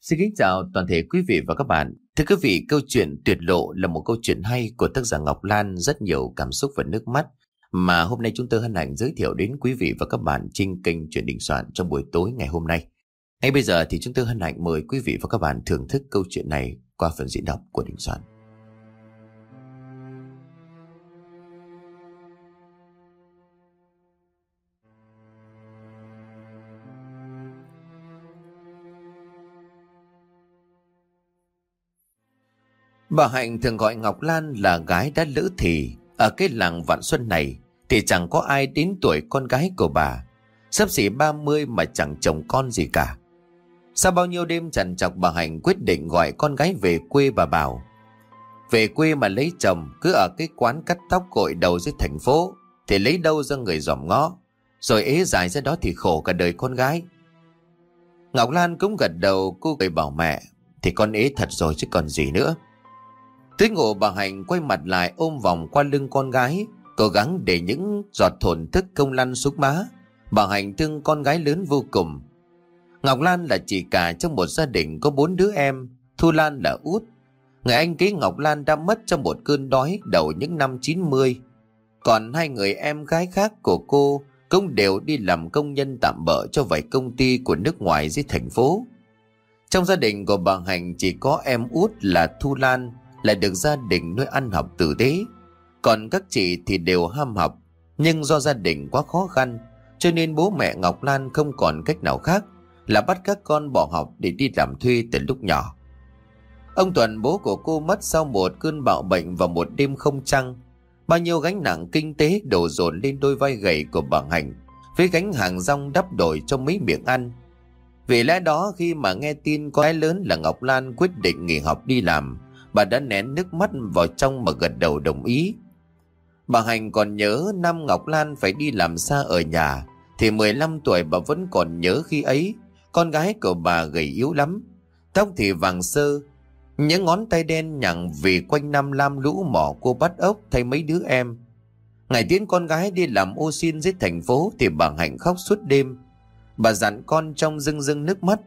Xin kính chào toàn thể quý vị và các bạn. Thưa quý vị, câu chuyện Tuyệt Lộ là một câu chuyện hay của tác giả Ngọc Lan, rất nhiều cảm xúc và nước mắt mà hôm nay chúng tôi hân hạnh giới thiệu đến quý vị và các bạn trên kênh Chuyện Đình Soạn trong buổi tối ngày hôm nay. Ngay bây giờ thì chúng tôi hân hạnh mời quý vị và các bạn thưởng thức câu chuyện này qua phần diễn đọc của Đình Soạn. Bà Hạnh thường gọi Ngọc Lan là gái đã lữ thì. Ở cái làng Vạn Xuân này thì chẳng có ai đến tuổi con gái của bà, xấp xỉ 30 mà chẳng chồng con gì cả. Sau bao nhiêu đêm trằn trọc, bà Hạnh quyết định gọi con gái về quê. Bà bảo về quê mà lấy chồng cứ ở cái quán cắt tóc gội đầu dưới thành phố thì lấy đâu ra người dòm ngó, rồi ế dài ra đó thì khổ cả đời con gái. Ngọc Lan cũng gật đầu. Cô cười bảo mẹ thì con ế thật rồi chứ còn gì nữa. Tới ngủ, bà Hạnh quay mặt lại ôm vòng qua lưng con gái, cố gắng để những giọt thổn thức không lăn xuống má. Bà Hạnh thương con gái lớn vô cùng. Ngọc Lan là chị cả trong một gia đình có 4 đứa em. Thu Lan là út. Người anh kế Ngọc Lan đã mất trong một cơn đói đầu những năm 90. Còn 2 người em gái khác của cô cũng đều đi làm công nhân tạm bợ cho vài công ty của nước ngoài dưới thành phố. Trong gia đình của bà Hạnh chỉ có em út là Thu Lan lại được gia đình nuôi ăn học tử tế. Còn các chị thì đều ham học, nhưng do gia đình quá khó khăn cho nên bố mẹ Ngọc Lan không còn cách nào khác là bắt các con bỏ học để đi làm thuê từ lúc nhỏ. Ông Tuần, bố của cô, mất sau một cơn bạo bệnh vào một đêm không trăng. Bao nhiêu gánh nặng kinh tế đổ dồn lên đôi vai gầy của bà Hạnh với gánh hàng rong đắp đổi cho mấy miệng ăn. Vì lẽ đó khi mà nghe tin con gái lớn là Ngọc Lan quyết định nghỉ học đi làm, bà đã nén nước mắt vào trong mà gật đầu đồng ý. Bà Hạnh còn nhớ năm Ngọc Lan phải đi làm xa ở nhà thì 15 tuổi. Bà vẫn còn nhớ khi ấy con gái của bà gầy yếu lắm, tóc thì vàng sơ, những ngón tay đen nhẵn vì quanh năm lam lũ mỏ cô bắt ốc thay mấy đứa em. Ngày tiễn con gái đi làm ô xin dưới thành phố thì bà Hạnh khóc suốt đêm. Bà dặn con trong rưng rưng nước mắt: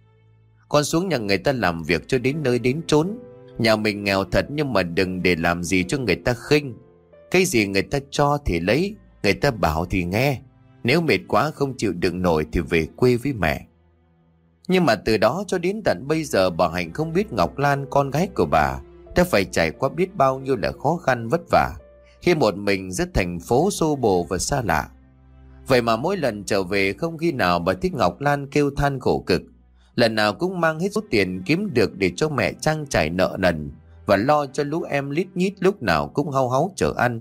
con xuống nhà người ta làm việc cho đến nơi đến chốn. Nhà mình nghèo thật nhưng mà đừng để làm gì cho người ta khinh. Cái gì người ta cho thì lấy, người ta bảo thì nghe. Nếu mệt quá không chịu đựng nổi thì về quê với mẹ. Nhưng mà từ đó cho đến tận bây giờ, bà Hạnh không biết Ngọc Lan, con gái của bà, đã phải trải qua biết bao nhiêu là khó khăn vất vả khi một mình giữa thành phố xô bồ và xa lạ. Vậy mà mỗi lần trở về không khi nào bà thích Ngọc Lan kêu than khổ cực. Lần nào cũng mang hết số tiền kiếm được để cho mẹ trang trải nợ nần và lo cho lũ em lít nhít lúc nào cũng hau háu chờ ăn.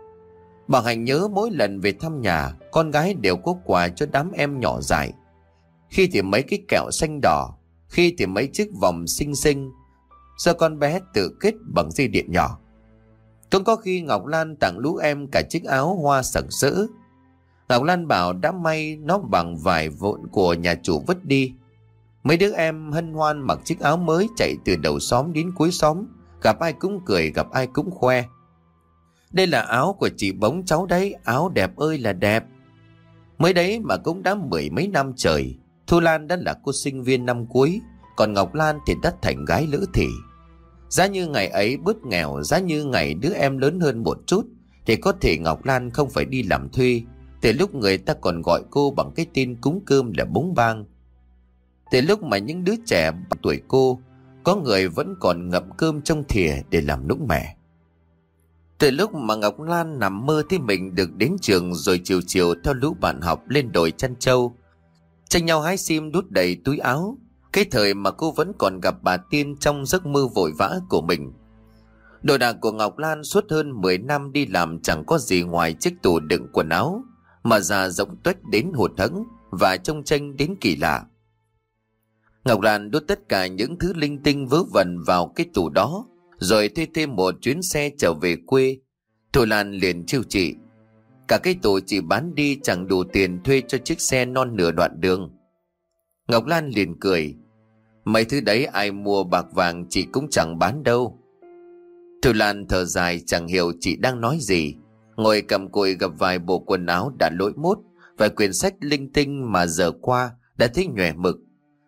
Bà Hạnh nhớ mỗi lần về thăm nhà, con gái đều có quà cho đám em nhỏ dại. Khi thì mấy cái kẹo xanh đỏ, khi thì mấy chiếc vòng xinh xinh do con bé tự kết bằng dây điện nhỏ. Cũng có khi Ngọc Lan tặng lũ em cả chiếc áo hoa sặc sỡ. Ngọc Lan bảo đã may nó bằng vải vụn của nhà chủ vứt đi. Mấy đứa em hân hoan mặc chiếc áo mới chạy từ đầu xóm đến cuối xóm, gặp ai cũng cười, gặp ai cũng khoe: đây là áo của chị Bống cháu đấy, áo đẹp ơi là đẹp. Mới đấy mà cũng đã 10 mấy năm trời. Thu Lan đã là cô sinh viên năm cuối, còn Ngọc Lan thì đã thành gái lữ thì. Giá như ngày ấy bớt nghèo, giá như ngày đứa em lớn hơn một chút thì có thể Ngọc Lan không phải đi làm thuê. Từ lúc người ta còn gọi cô bằng cái tên cúng cơm là Bống Bang. Từ lúc mà những đứa trẻ bằng tuổi cô có người vẫn còn ngậm cơm trong thìa để làm nũng mẹ. Từ lúc mà Ngọc Lan nằm mơ thấy mình được đến trường, rồi chiều chiều theo lũ bạn học lên đồi chăn trâu, tranh nhau hái sim đút đầy túi áo. Cái thời mà cô vẫn còn gặp bà Tiên trong giấc mơ vội vã của mình. Đồ đạc của Ngọc Lan suốt hơn 10 năm đi làm chẳng có gì ngoài chiếc tủ đựng quần áo mà già rộng tuếch đến hụt hẫng và trông tranh đến kỳ lạ. Ngọc Lan đút tất cả những thứ linh tinh vớ vẩn vào cái tủ đó, rồi thuê thêm một chuyến xe trở về quê. Thu Lan liền trêu chị: cả cái tủ chị bán đi chẳng đủ tiền thuê cho chiếc xe non nửa đoạn đường. Ngọc Lan liền cười: mấy thứ đấy ai mua bạc vàng chị cũng chẳng bán đâu. Thu Lan thở dài chẳng hiểu chị đang nói gì, ngồi cầm cùi gặp vài bộ quần áo đã lỗi mốt, vài quyển sách linh tinh mà giờ qua đã thấy nhòe mực.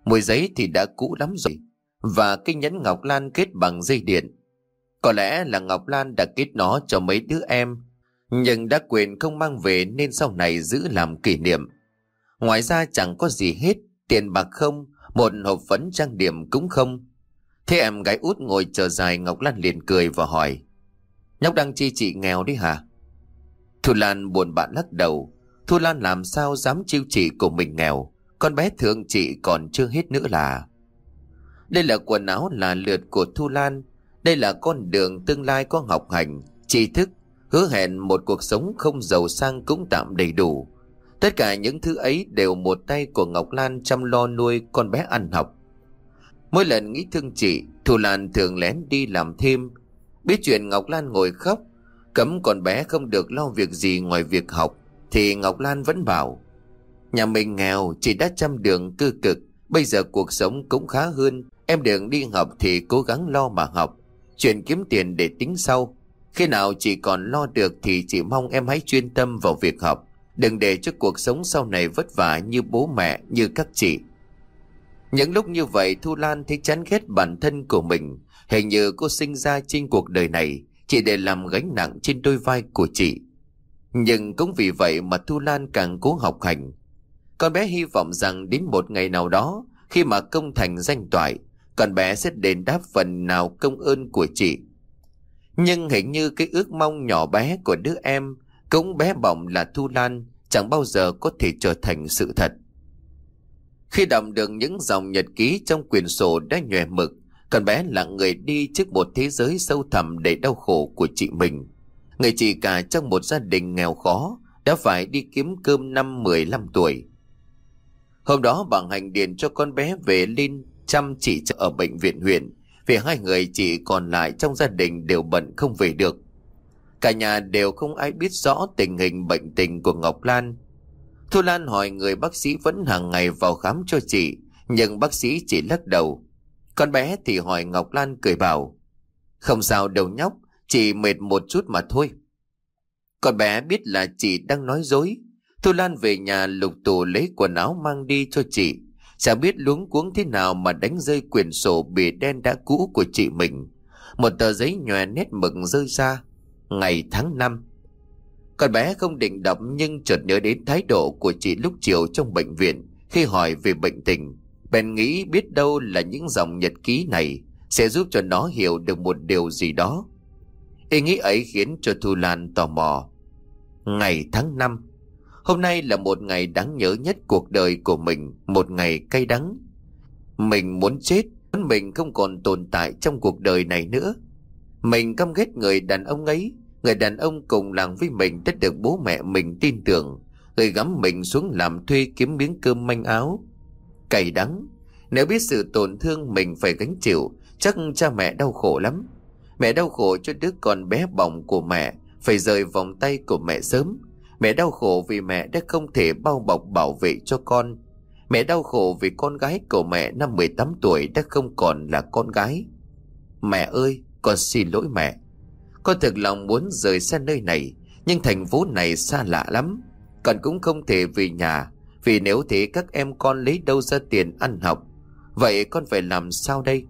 Mùi giấy thì đã cũ lắm rồi. Và cái nhẫn ngọc lan kết bằng dây điện. Có lẽ là Ngọc Lan đã kết nó cho mấy đứa em, nhưng đã quên không mang về nên sau này giữ làm kỷ niệm. Ngoài ra chẳng có gì hết, tiền bạc không, một hộp phấn trang điểm cũng không. Thế em gái út ngồi chờ dài, Ngọc Lan liền cười và hỏi: nhóc đang chi chị nghèo đấy hả? Thu Lan buồn bã lắc đầu. Thu Lan làm sao dám chiêu chị của mình nghèo, con bé thương chị còn chưa hết nữa là. Đây là quần áo là lượt của Thu Lan. Đây là con đường tương lai có học hành, tri thức, hứa hẹn một cuộc sống không giàu sang cũng tạm đầy đủ. Tất cả những thứ ấy đều một tay của Ngọc Lan chăm lo nuôi con bé ăn học. Mỗi lần nghĩ thương chị, Thu Lan thường lén đi làm thêm. Biết chuyện Ngọc Lan ngồi khóc, cấm con bé không được lo việc gì ngoài việc học, thì Ngọc Lan vẫn bảo: nhà mình nghèo, chị đã chăm đường cơ cực, bây giờ cuộc sống cũng khá hơn. Em đừng đi học thì cố gắng lo mà học, chuyện kiếm tiền để tính sau. Khi nào chị còn lo được thì chị mong em hãy chuyên tâm vào việc học, đừng để cho cuộc sống sau này vất vả như bố mẹ, như các chị. Những lúc như vậy Thu Lan thấy chán ghét bản thân của mình. Hình như cô sinh ra trên cuộc đời này chỉ để làm gánh nặng trên đôi vai của chị. Nhưng cũng vì vậy mà Thu Lan càng cố học hành. Con bé hy vọng rằng đến một ngày nào đó, khi mà công thành danh toại, con bé sẽ đền đáp phần nào công ơn của chị. Nhưng hình như cái ước mong nhỏ bé của đứa em cũng bé bỏng là Thu Lan chẳng bao giờ có thể trở thành sự thật. Khi đọc được những dòng nhật ký trong quyển sổ đã nhòe mực, con bé lặng người đi trước một thế giới sâu thẳm đầy đau khổ của chị mình. Người chị cả trong một gia đình nghèo khó, đã phải đi kiếm cơm năm 15 tuổi. Hôm đó bà Hạnh điện cho con bé về lên chăm chị ở bệnh viện huyện, vì hai người chị còn lại trong gia đình đều bận không về được. Cả nhà đều không ai biết rõ tình hình bệnh tình của Ngọc Lan. Thu Lan hỏi người bác sĩ vẫn hàng ngày vào khám cho chị, nhưng bác sĩ chỉ lắc đầu. Con bé thì hỏi Ngọc Lan cười bảo: không sao đâu nhóc, chỉ mệt một chút mà thôi. Con bé biết là chị đang nói dối. Thu Lan về nhà lục tủ lấy quần áo mang đi cho chị. Chẳng biết luống cuống thế nào mà đánh rơi quyển sổ bìa đen đã cũ của chị mình. Một tờ giấy nhòe nét mực rơi ra: ngày tháng năm. Con bé không định đọc nhưng chợt nhớ đến thái độ của chị lúc chiều trong bệnh viện khi hỏi về bệnh tình. Bèn nghĩ biết đâu là những dòng nhật ký này sẽ giúp cho nó hiểu được một điều gì đó. Ý nghĩ ấy khiến cho Thu Lan tò mò. Ngày tháng năm. Hôm nay là một ngày đáng nhớ nhất cuộc đời của mình, một ngày cay đắng. Mình muốn chết, mình không còn tồn tại trong cuộc đời này nữa. Mình căm ghét người đàn ông ấy, người đàn ông cùng làng với mình đã được bố mẹ mình tin tưởng, gửi gắm mình xuống làm thuê kiếm miếng cơm manh áo. Cay đắng, nếu biết sự tổn thương mình phải gánh chịu, chắc cha mẹ đau khổ lắm. Mẹ đau khổ cho đứa con bé bỏng của mẹ phải rời vòng tay của mẹ sớm. Mẹ đau khổ vì mẹ đã không thể bao bọc bảo vệ cho con. Mẹ đau khổ vì con gái của mẹ năm 18 tuổi đã không còn là con gái. Mẹ ơi, con xin lỗi mẹ. Con thực lòng muốn rời xa nơi này, nhưng thành phố này xa lạ lắm. Con cũng không thể về nhà, vì nếu thế các em con lấy đâu ra tiền ăn học. Vậy con phải làm sao đây?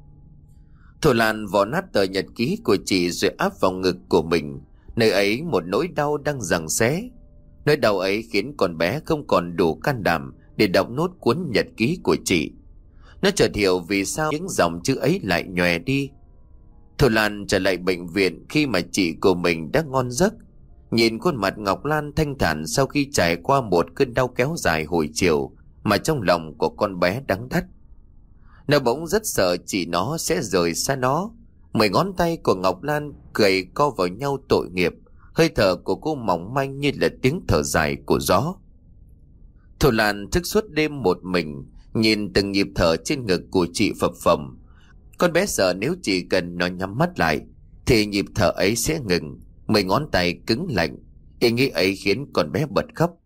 Thu Lan vò nát tờ nhật ký của chị rồi áp vào ngực của mình. Nơi ấy một nỗi đau đang giằng xé. Nỗi đau ấy khiến con bé không còn đủ can đảm để đọc nốt cuốn nhật ký của chị. Nó chợt hiểu vì sao những dòng chữ ấy lại nhòe đi. Thu Lan trở lại bệnh viện khi mà chị của mình đã ngon giấc. Nhìn khuôn mặt Ngọc Lan thanh thản sau khi trải qua một cơn đau kéo dài hồi chiều, mà trong lòng của con bé đắng thắt. Nó bỗng rất sợ chị nó sẽ rời xa nó. 10 ngón tay của Ngọc Lan gầy co vào nhau tội nghiệp. Hơi thở của cô mỏng manh như là tiếng thở dài của gió. Thu Lan thức suốt đêm một mình, nhìn từng nhịp thở trên ngực của chị phập phồng. Con bé sợ nếu chỉ cần nó nhắm mắt lại thì nhịp thở ấy sẽ ngừng. 10 ngón tay cứng lạnh. Ý nghĩ ấy khiến con bé bật khóc.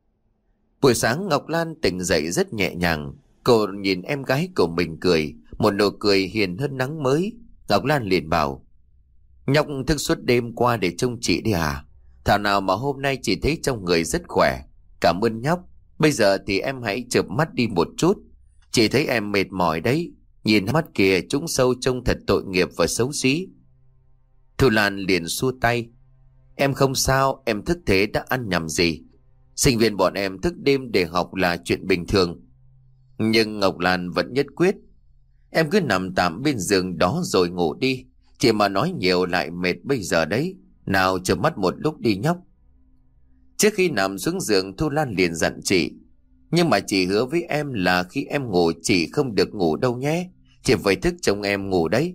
Buổi sáng Ngọc Lan tỉnh dậy rất nhẹ nhàng. Cô nhìn em gái của mình cười, một nụ cười hiền hơn nắng mới. Ngọc Lan liền bảo: nhóc thức suốt đêm qua để trông chị đi à? Thảo nào mà hôm nay chị thấy trong người rất khỏe. Cảm ơn nhóc. Bây giờ thì em hãy chợp mắt đi một chút. Chị thấy em mệt mỏi đấy. Nhìn mắt kìa, trũng sâu trông thật tội nghiệp và xấu xí. Thu Lan liền xua tay. Em không sao, em thức thế đã ăn nhầm gì. Sinh viên bọn em thức đêm để học là chuyện bình thường. Nhưng Ngọc Lan vẫn nhất quyết. Em cứ nằm tạm bên giường đó rồi ngủ đi. Chị mà nói nhiều lại mệt bây giờ đấy. Nào chợp mắt một lúc đi nhóc. Trước khi nằm xuống giường, Thu Lan liền dặn chị. Nhưng mà chị hứa với em là khi em ngủ chị không được ngủ đâu nhé. Chị phải thức trông em ngủ đấy.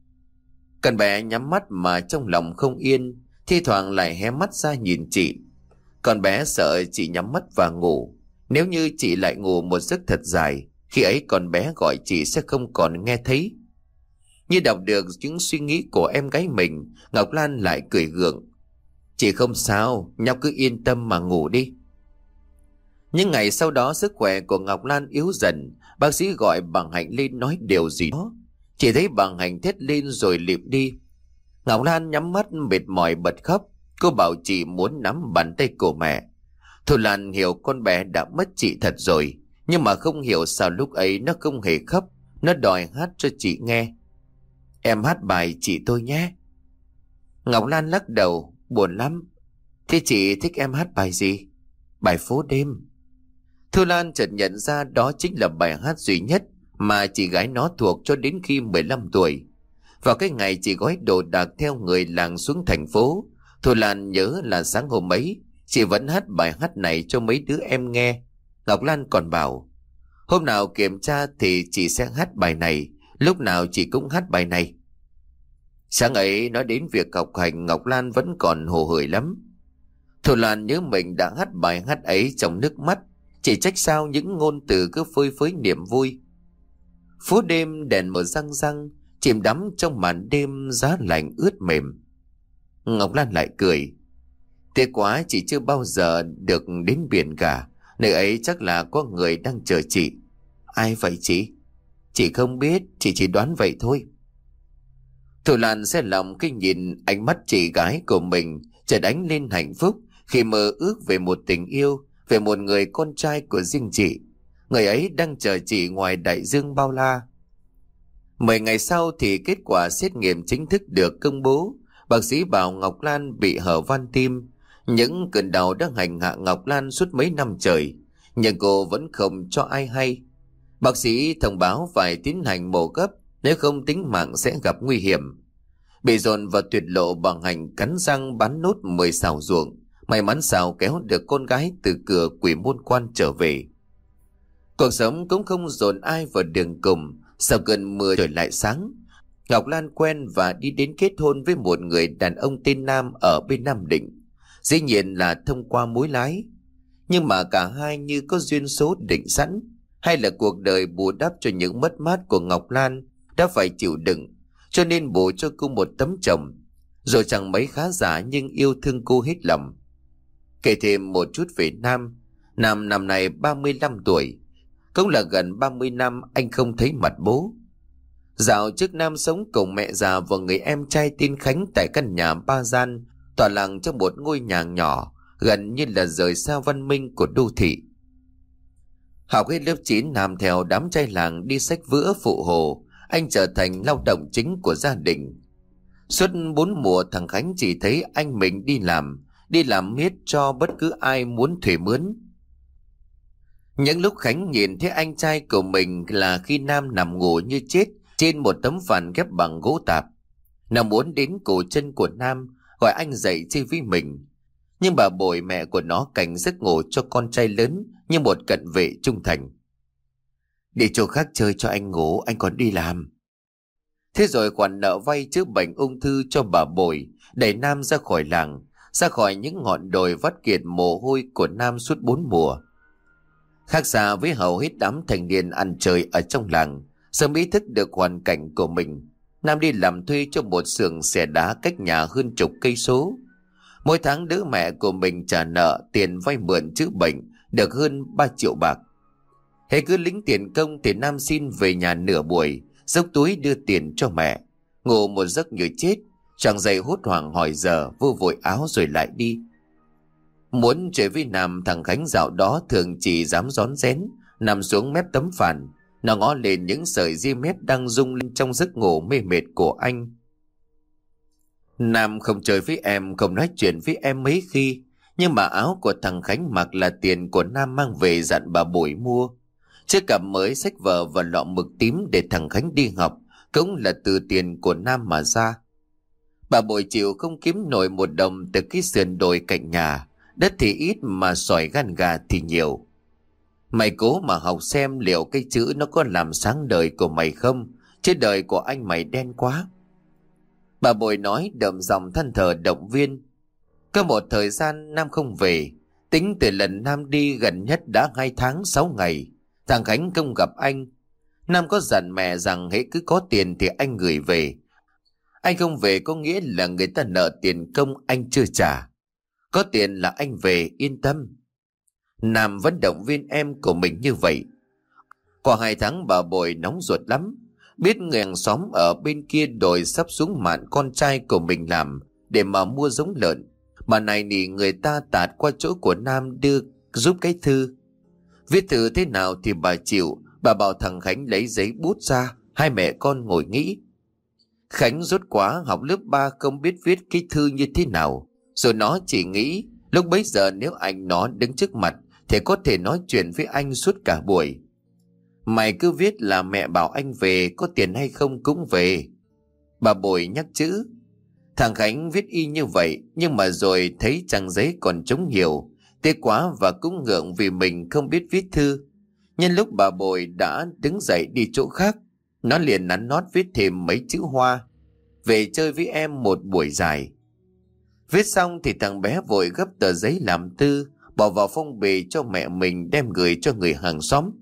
Con bé nhắm mắt mà trong lòng không yên, thi thoảng lại hé mắt ra nhìn chị. Con bé sợ chị nhắm mắt và ngủ. Nếu như chị lại ngủ một giấc thật dài, khi ấy con bé gọi chị sẽ không còn nghe thấy. Như đọc được những suy nghĩ của em gái mình, Ngọc Lan lại cười gượng. Chị không sao, nhóc cứ yên tâm mà ngủ đi. Nhưng ngày sau đó sức khỏe của Ngọc Lan yếu dần. Bác sĩ gọi bà Hạnh lên nói điều gì đó. Chỉ thấy bà Hạnh thét lên rồi lịm đi. Ngọc Lan nhắm mắt mệt mỏi bật khóc. Cô bảo chị muốn nắm bàn tay của mẹ. Thu Lan hiểu con bé đã mất chị thật rồi. Nhưng mà không hiểu sao lúc ấy nó không hề khóc. Nó đòi hát cho chị nghe. Em hát bài chị tôi nhé. Ngọc Lan lắc đầu, buồn lắm. Thế chị thích em hát bài gì? Bài Phố Đêm. Thu Lan chợt nhận ra đó chính là bài hát duy nhất mà chị gái nó thuộc cho đến khi 15 tuổi. Vào cái ngày chị gói đồ đạc theo người làng xuống thành phố, Thu Lan nhớ là sáng hôm ấy chị vẫn hát bài hát này cho mấy đứa em nghe. Ngọc Lan còn bảo, hôm nào kiểm tra thì chị sẽ hát bài này, lúc nào chị cũng hát bài này. Sáng ấy nói đến việc học hành, Ngọc Lan vẫn còn hồ hởi lắm. Thu Lan nhớ mình đã hát bài hát ấy trong nước mắt. Chỉ trách sao những ngôn từ cứ phơi phới niềm vui. Phố đêm đèn mở răng răng, chìm đắm trong màn đêm giá lạnh ướt mềm. Ngọc Lan lại cười. Tiếc quá chị chưa bao giờ được đến biển cả. Nơi ấy chắc là có người đang chờ chị. Ai vậy chị? Chị không biết, chị chỉ đoán vậy thôi. Thu Lan xe lòng khi nhìn ánh mắt chị gái của mình chợt ánh lên hạnh phúc khi mơ ước về một tình yêu, về một người con trai của riêng chị. Người ấy đang chờ chị ngoài đại dương bao la. 10 ngày sau thì kết quả xét nghiệm chính thức được công bố. Bác sĩ bảo Ngọc Lan bị hở van tim. Những cơn đau đã hành hạ Ngọc Lan suốt mấy năm trời, nhưng cô vẫn không cho ai hay. Bác sĩ thông báo phải tiến hành mổ gấp, nếu không tính mạng sẽ gặp nguy hiểm. Bị dồn vào tuyệt lộ, bà Hạnh cắn răng bán nốt 10 sào ruộng. May mắn sao kéo được con gái từ cửa Quỷ Môn Quan trở về. Cuộc sống cũng không dồn ai vào đường cùng. Sau cơn mưa trời lại sáng. Ngọc Lan quen và đi đến kết hôn với một người đàn ông tên Nam ở bên Nam Định. Dĩ nhiên là thông qua mối lái. Nhưng mà cả hai như có duyên số định sẵn, hay là cuộc đời bù đắp cho những mất mát của Ngọc Lan đã phải chịu đựng, cho nên bố cho cô một tấm chồng rồi chẳng mấy khá giả nhưng yêu thương cô hết lòng. Kể thêm một chút về Nam. Nam năm nay 35 tuổi. Cũng là gần 30 năm anh không thấy mặt bố. Dạo trước Nam sống cùng mẹ già và người em trai tên Khánh tại căn nhà 3 gian tọa lạc trong một ngôi nhà nhỏ, gần như là rời xa văn minh của đô thị. Học hết lớp 9, Nam theo đám trai làng đi xách vữa phụ hồ. Anh trở thành lao động chính của gia đình. Suốt 4 mùa thằng Khánh chỉ thấy anh mình đi làm miết cho bất cứ ai muốn thuê mướn. Những lúc Khánh nhìn thấy anh trai của mình là khi Nam nằm ngủ như chết trên một tấm phản ghép bằng gỗ tạp. Nó muốn đến cổ chân của Nam gọi anh dậy chơi với mình. Nhưng bà bồi mẹ của nó cảnh giấc ngủ cho con trai lớn như một cận vệ trung thành. Để chỗ khác chơi cho anh ngủ, anh còn đi làm. Thế rồi khoản nợ vay chữa bệnh ung thư cho bà bồi đẩy Nam ra khỏi làng, ra khỏi những ngọn đồi vắt kiệt mồ hôi của Nam suốt 4 mùa. Khác xa với hầu hết đám thanh niên ăn chơi ở trong làng, sớm ý thức được hoàn cảnh của mình, Nam đi làm thuê cho một xưởng xẻ đá cách nhà hơn chục cây số. Mỗi tháng đứa mẹ của mình trả nợ tiền vay mượn chữa bệnh được hơn 3 triệu bạc. Hễ cứ lĩnh tiền công thì Nam xin về nhà nửa buổi, dốc túi đưa tiền cho mẹ, ngủ một giấc như chết, chẳng dậy hốt hoảng hỏi giờ, vô vội áo rồi lại đi. Muốn chơi với Nam, thằng Khánh dạo đó thường chỉ dám rón rén nằm xuống mép tấm phản, Nó ngó lên những sợi ria mép đang rung lên trong giấc ngủ mê mệt của anh. Nam không chơi với em, không nói chuyện với em mấy khi. Nhưng mà áo của thằng Khánh mặc là tiền của Nam mang về dặn bà Bội mua. Chiếc cặp mới, sách vở và lọ mực tím để thằng Khánh đi học cũng là từ tiền của Nam mà ra. Bà Bội chịu không kiếm nổi một đồng từ cái sườn đồi cạnh nhà. Đất thì ít mà sỏi gan gà thì nhiều. Mày cố mà học xem liệu cái chữ nó có làm sáng đời của mày không, chứ đời của anh mày đen quá. Bà Bội nói đậm giọng than thở động viên. Có một thời gian Nam không về, tính từ lần Nam đi gần nhất đã 2 tháng 6 ngày. Thằng Khánh không gặp anh. Nam có dặn mẹ rằng hễ cứ có tiền thì anh gửi về. Anh không về có nghĩa là người ta nợ tiền công anh chưa trả. Có tiền là anh về, yên tâm. Nam vẫn động viên em của mình như vậy. Qua 2 tháng bà Bội nóng ruột lắm. Biết người hàng xóm ở bên kia đồi sắp xuống mạn con trai của mình làm để mà mua giống lợn. Bà này nỉ người ta tạt qua chỗ của Nam đưa giúp cái thư. Viết thư thế nào thì bà chịu. Bà bảo thằng Khánh lấy giấy bút ra. Hai mẹ con ngồi nghĩ. Khánh rốt quá, học lớp 3 không biết viết cái thư như thế nào. Rồi nó chỉ nghĩ lúc bấy giờ nếu anh nó đứng trước mặt thì có thể nói chuyện với anh suốt cả buổi. Mày cứ viết là mẹ bảo anh về, có tiền hay không cũng về. Bà Bội nhắc chữ. Thằng Khánh viết y như vậy, nhưng mà rồi thấy trang giấy còn trống nhiều. Tê quá và cũng ngượng vì mình không biết viết thư. Nhân lúc bà Bội đã đứng dậy đi chỗ khác, nó liền nắn nót viết thêm mấy chữ hoa. Về chơi với em một buổi dài. Viết xong thì thằng bé vội gấp tờ giấy làm thư, bỏ vào phong bì cho mẹ mình đem gửi cho người hàng xóm.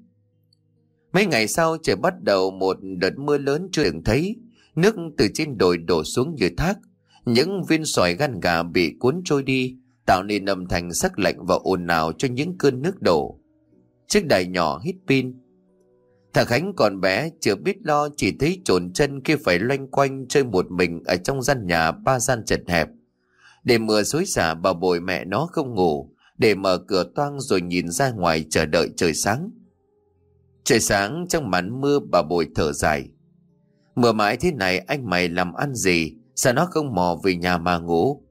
Mấy ngày sau trời bắt đầu một đợt mưa lớn chưa từng thấy. Nước từ trên đồi đổ xuống như thác. Những viên sỏi gan gà bị cuốn trôi đi, tạo nên âm thanh sắc lạnh và ồn ào cho những cơn nước đổ. Chiếc đài nhỏ hít pin. Thằng Khánh còn bé chưa biết lo, chỉ thấy chồn chân kia phải loanh quanh chơi một mình ở trong gian nhà 3 gian chật hẹp. Để mưa xối xả, bà Bội mẹ nó không ngủ, để mở cửa toang rồi nhìn ra ngoài chờ đợi trời sáng. Trời sáng trong màn mưa, bà Bội thở dài. Mưa mãi thế này anh mày làm ăn gì, sao nó không mò về nhà mà ngủ.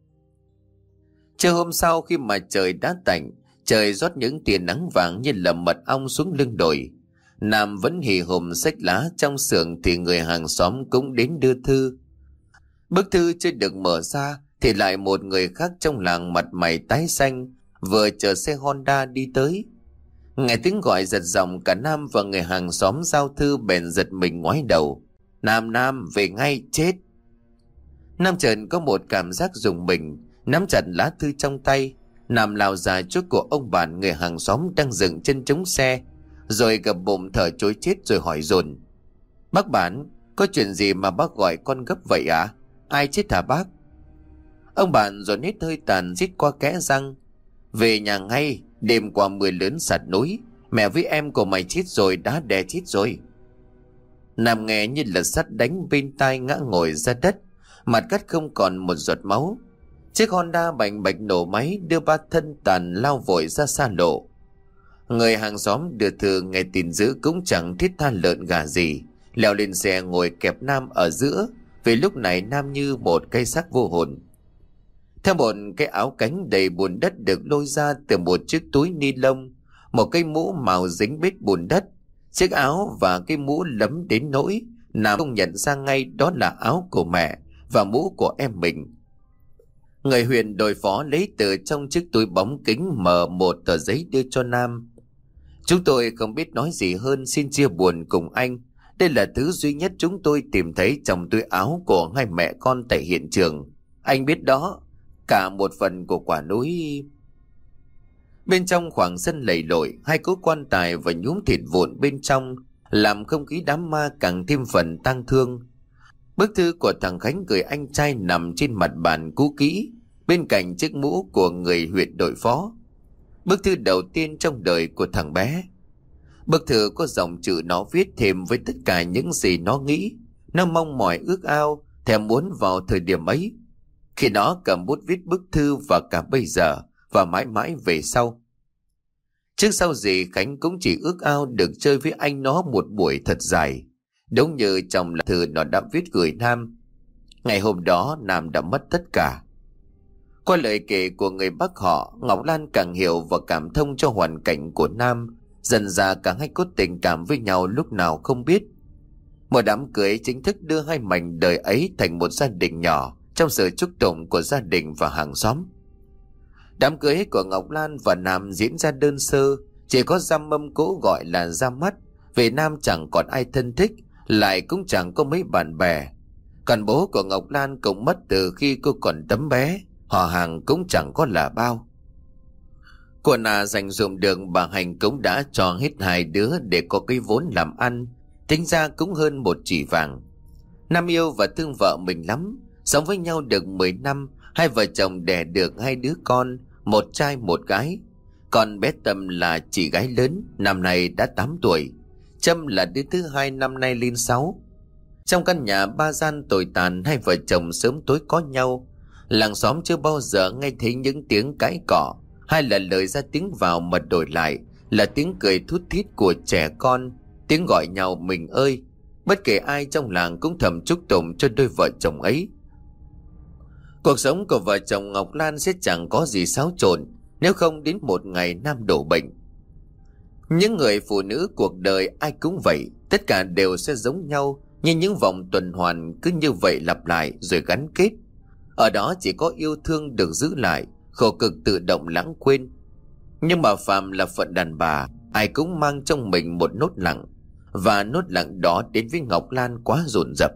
Trưa hôm sau khi mà trời đã tạnh, trời rót những tia nắng vàng như là mật ong xuống lưng đồi. Nam vẫn hì hùm xách lá trong xưởng thì người hàng xóm cũng đến đưa thư. Bức thư chưa được mở ra thì lại một người khác trong làng mặt mày tái xanh vừa chờ xe Honda đi tới. Nghe tiếng gọi giật giọng, cả Nam và người hàng xóm giao thư bèn giật mình ngoái đầu. Nam về ngay, chết. Nam chợt có một cảm giác rùng mình, nắm chặt lá thư trong tay. Nam lao ra chỗ của ông bạn người hàng xóm đang dừng chân chống xe, rồi gập bụng thở trối chết rồi hỏi dồn. Bác Bản, có chuyện gì mà bác gọi con gấp vậy ạ? Ai chết hả bác? Ông bạn dồn hết hơi tàn rít qua kẽ răng. Về nhà ngay, đêm qua mưa lớn sạt núi, mẹ với em của mày chết rồi, đã đè chết rồi. Nam nghe như là sắt đánh bên tai, ngã ngồi ra đất, mặt cắt không còn một giọt máu. Chiếc Honda bành bạch nổ máy, đưa ba thân tàn lao vội ra xa lộ. Người hàng xóm đưa thư nghe tin dữ cũng chẳng thiết tha lợn gà gì, leo lên xe ngồi kẹp Nam ở giữa, vì lúc này Nam như một cây xác vô hồn. Theo một cái áo cánh đầy bùn đất được lôi ra từ một chiếc túi ni lông, một cây mũ màu dính bết bùn đất. Chiếc áo và cái mũ lấm đến nỗi Nam không nhận ra ngay đó là áo của mẹ và mũ của em mình. Người Huyền đội phó lấy từ trong chiếc túi bóng kính mở một tờ giấy đưa cho Nam. Chúng tôi không biết nói gì hơn, xin chia buồn cùng anh. Đây là thứ duy nhất chúng tôi tìm thấy trong túi áo của hai mẹ con tại hiện trường. Anh biết đó, cả một phần của quả núi. Bên trong khoảng sân lầy lội, hai cỗ quan tài và nhúm thịt vụn bên trong làm không khí đám ma càng thêm phần tang thương. Bức thư của thằng Khánh gửi anh trai nằm trên mặt bàn cũ kỹ, bên cạnh chiếc mũ của người huyện đội phó. Bức thư đầu tiên trong đời của thằng bé. Bức thư có dòng chữ nó viết thêm với tất cả những gì nó nghĩ, nó mong mỏi ước ao, thèm muốn vào thời điểm ấy, khi nó cầm bút viết bức thư, và cả bây giờ và mãi mãi về sau. Trước sau gì Khánh cũng chỉ ước ao được chơi với anh nó một buổi thật dài. Đúng như trong lá thư nó đã viết gửi Nam. Ngày hôm đó Nam đã mất tất cả. Qua lời kể của người bác họ, Ngọc Lan càng hiểu và cảm thông cho hoàn cảnh của Nam. Dần ra cả hai có tình cảm với nhau lúc nào không biết. Một đám cưới chính thức đưa hai mảnh đời ấy thành một gia đình nhỏ trong sự chúc tụng của gia đình và hàng xóm. Đám cưới của Ngọc Lan và Nam diễn ra đơn sơ, chỉ có ra mâm cỗ gọi là ra mắt. Vì Nam chẳng còn ai thân thích, lại cũng chẳng có mấy bạn bè. Còn bố của Ngọc Lan cũng mất từ khi cô còn tấm bé, họ hàng cũng chẳng có là bao. Của nà dành dụm được bà Hành cũng đã cho hết hai đứa để có cái vốn làm ăn, tính ra cũng hơn 1 chỉ vàng. Nam yêu và thương vợ mình lắm, sống với nhau được 10 năm, hai vợ chồng đẻ được 2 đứa con, 1 trai 1 gái. Còn bé Tâm là chị gái lớn, năm nay đã 8 tuổi. Trâm là đứa thứ hai năm nay lên 6. Trong căn nhà 3 gian tồi tàn, hai vợ chồng sớm tối có nhau. Làng xóm chưa bao giờ nghe thấy những tiếng cãi cọ, hay là lời ra tiếng vào mà đổi lại là tiếng cười thút thít của trẻ con, tiếng gọi nhau mình ơi. Bất kể ai trong làng cũng thầm chúc tụng cho đôi vợ chồng ấy. Cuộc sống của vợ chồng Ngọc Lan sẽ chẳng có gì xáo trộn nếu không đến một ngày Nam đổ bệnh. Những người phụ nữ cuộc đời ai cũng vậy, tất cả đều sẽ giống nhau, như những vòng tuần hoàn cứ như vậy lặp lại rồi gắn kết. Ở đó chỉ có yêu thương được giữ lại, khổ cực tự động lãng quên. Nhưng mà phàm là phận đàn bà, ai cũng mang trong mình một nốt lặng, và nốt lặng đó đến với Ngọc Lan quá dồn dập.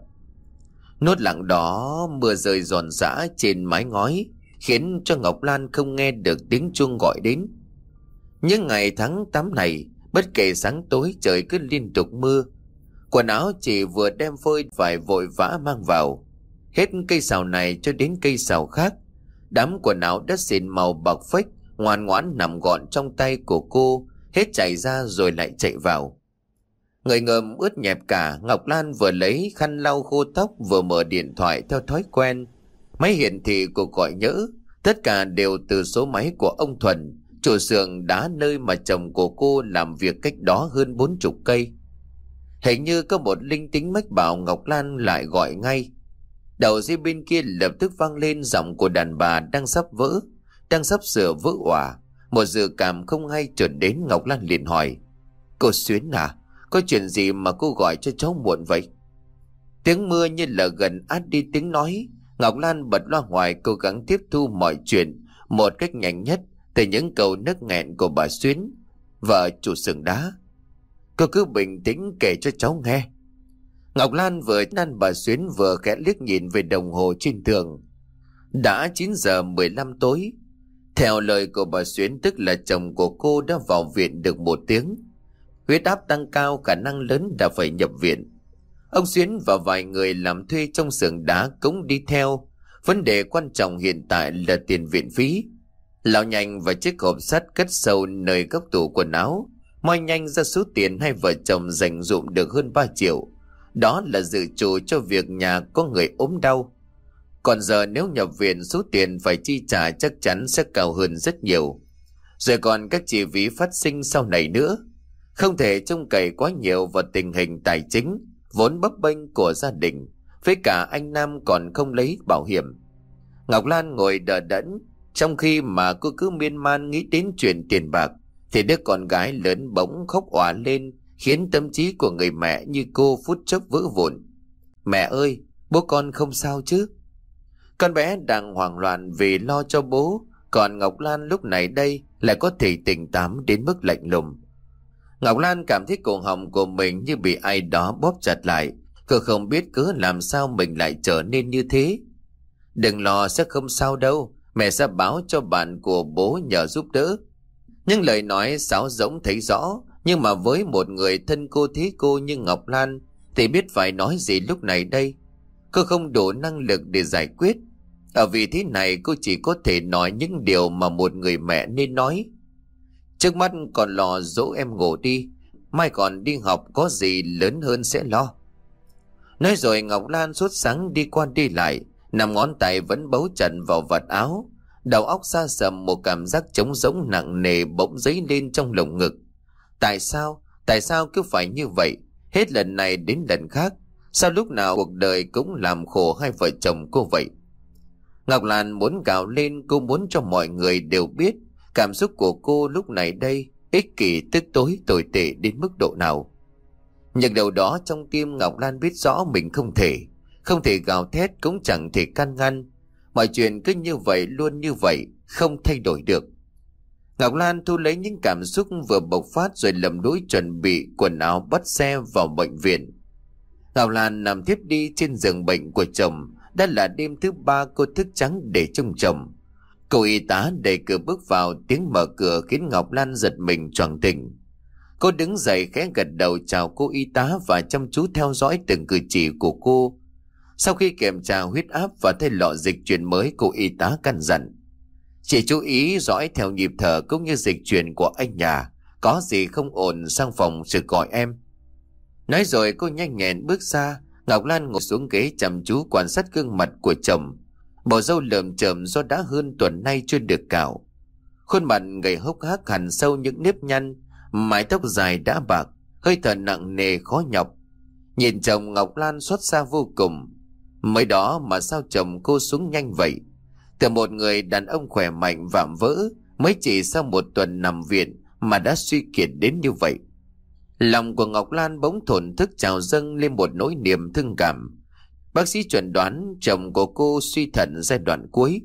Nốt lặng đó mưa rơi giòn giã trên mái ngói, khiến cho Ngọc Lan không nghe được tiếng chuông gọi đến. Những ngày tháng 8 này, bất kể sáng tối trời cứ liên tục mưa. Quần áo chị vừa đem phơi phải vội vã mang vào. Hết cây sào này cho đến cây sào khác, đám quần áo đã xịn màu bạc phách ngoan ngoãn nằm gọn trong tay của cô, hết chảy ra rồi lại chạy vào. Người ngợm ướt nhẹp cả, Ngọc Lan vừa lấy khăn lau khô tóc vừa mở điện thoại theo thói quen. Máy hiển thị cuộc gọi nhỡ, tất cả đều từ số máy của ông Thuần, chủ xưởng đá nơi mà chồng của cô làm việc cách đó hơn 40 cây. Hình như có một linh tính mách bảo Ngọc Lan lại gọi ngay. Đầu dây bên kia lập tức vang lên giọng của đàn bà đang sắp vỡ, đang sắp sửa vỡ òa. Một dự cảm không hay chợt đến, Ngọc Lan liền hỏi: "Cô Xuyến à, có chuyện gì mà cô gọi cho cháu muộn vậy?" Tiếng mưa như là gần át đi tiếng nói. Ngọc Lan bật loa ngoài cố gắng tiếp thu mọi chuyện một cách nhanh nhất từ những câu nấc nghẹn của bà Xuyến, vợ chủ xưởng đá. "Cô cứ bình tĩnh kể cho cháu nghe." Ngọc Lan vừa năn bà Xuyến vừa khẽ liếc nhìn về đồng hồ trên tường. Đã 9 giờ 15 tối. Theo lời của bà Xuyến, tức là chồng của cô đã vào viện được 1 tiếng. Huyết áp tăng cao, khả năng lớn đã phải nhập viện. Ông Xuyến và vài người làm thuê trong xưởng đá cũng đi theo. Vấn đề quan trọng hiện tại là tiền viện phí. Lão nhanh và chiếc hộp sắt cất sâu nơi góc tủ quần áo, moi nhanh ra số tiền hai vợ chồng dành dụm được hơn 3 triệu. Đó là dự trù cho việc nhà có người ốm đau. Còn giờ nếu nhập viện, số tiền phải chi trả chắc chắn sẽ cao hơn rất nhiều. Rồi còn các chi phí phát sinh sau này nữa. Không thể trông cậy quá nhiều vào tình hình tài chính vốn bấp bênh của gia đình. Với cả anh Nam còn không lấy bảo hiểm. Ngọc Lan ngồi đờ đẫn, trong khi mà cô cứ miên man nghĩ đến chuyện tiền bạc, thì đứa con gái lớn bỗng khóc òa lên, khiến tâm trí của người mẹ như cô phút chốc vỡ vụn. "Mẹ ơi, bố con không sao chứ?" Con bé đang hoảng loạn vì lo cho bố, còn Ngọc Lan lúc này đây lại có thể tỉnh táo đến mức lạnh lùng. Ngọc Lan cảm thấy cổ họng của mình như bị ai đó bóp chặt lại. Cô không biết cứ làm sao mình lại trở nên như thế. "Đừng lo, sẽ không sao đâu. Mẹ sẽ báo cho bạn của bố nhờ giúp đỡ." Những lời nói sáo rỗng thấy rõ, nhưng mà với một người thân cô thế cô như Ngọc Lan thì biết phải nói gì lúc này đây. Cô không đủ năng lực để giải quyết. Ở vị thế này cô chỉ có thể nói những điều mà một người mẹ nên nói. "Trước mắt còn lo dỗ em ngủ đi, mai còn đi học, có gì lớn hơn sẽ lo." Nói rồi Ngọc Lan sốt sắng đi qua đi lại, 5 ngón tay vẫn bấu chặt vào vạt áo. Đầu óc xa sầm, một cảm giác trống rỗng nặng nề bỗng dấy lên trong lồng ngực. Tại sao? Tại sao cứ phải như vậy? Hết lần này đến lần khác. Sao lúc nào cuộc đời cũng làm khổ hai vợ chồng cô vậy? Ngọc Lan muốn gào lên, cô muốn cho mọi người đều biết cảm xúc của cô lúc này đây ích kỷ, tức tối, tồi tệ đến mức độ nào. Nhưng đầu đó trong tim Ngọc Lan biết rõ mình không thể gào thét, cũng chẳng thể can ngăn. Mọi chuyện cứ như vậy, luôn như vậy, không thay đổi được. Ngọc Lan thu lấy những cảm xúc vừa bộc phát rồi lầm lũi chuẩn bị quần áo bắt xe vào bệnh viện. Ngọc Lan nằm thiếp đi trên giường bệnh của chồng. Đã là đêm thứ 3 cô thức trắng để trông chồng. Cô y tá đẩy cửa bước vào, tiếng mở cửa khiến Ngọc Lan giật mình choàng tỉnh. Cô đứng dậy khẽ gật đầu chào cô y tá và chăm chú theo dõi từng cử chỉ của cô. Sau khi kiểm tra huyết áp và thay lọ dịch chuyển mới, cô y tá căn dặn: "Chị chú ý dõi theo nhịp thở cũng như dịch chuyển của anh nhà. Có gì không ổn sang phòng sự gọi em." Nói rồi cô nhanh nhẹn bước ra. Ngọc Lan ngồi xuống ghế chăm chú quan sát gương mặt của chồng. Bộ râu lởm chởm do đã hơn tuần nay chưa được cạo. Khuôn mặt gầy hốc hác hằn sâu những nếp nhăn, mái tóc dài đã bạc, hơi thở nặng nề khó nhọc. Nhìn chồng, Ngọc Lan xót xa vô cùng. Mới đó mà sao chồng cô xuống nhanh vậy? Từ một người đàn ông khỏe mạnh vạm vỡ, mới chỉ sau một tuần nằm viện mà đã suy kiệt đến như vậy. Lòng của Ngọc Lan bỗng thổn thức trào dâng lên một nỗi niềm thương cảm. Bác sĩ chuẩn đoán chồng của cô suy thận giai đoạn cuối.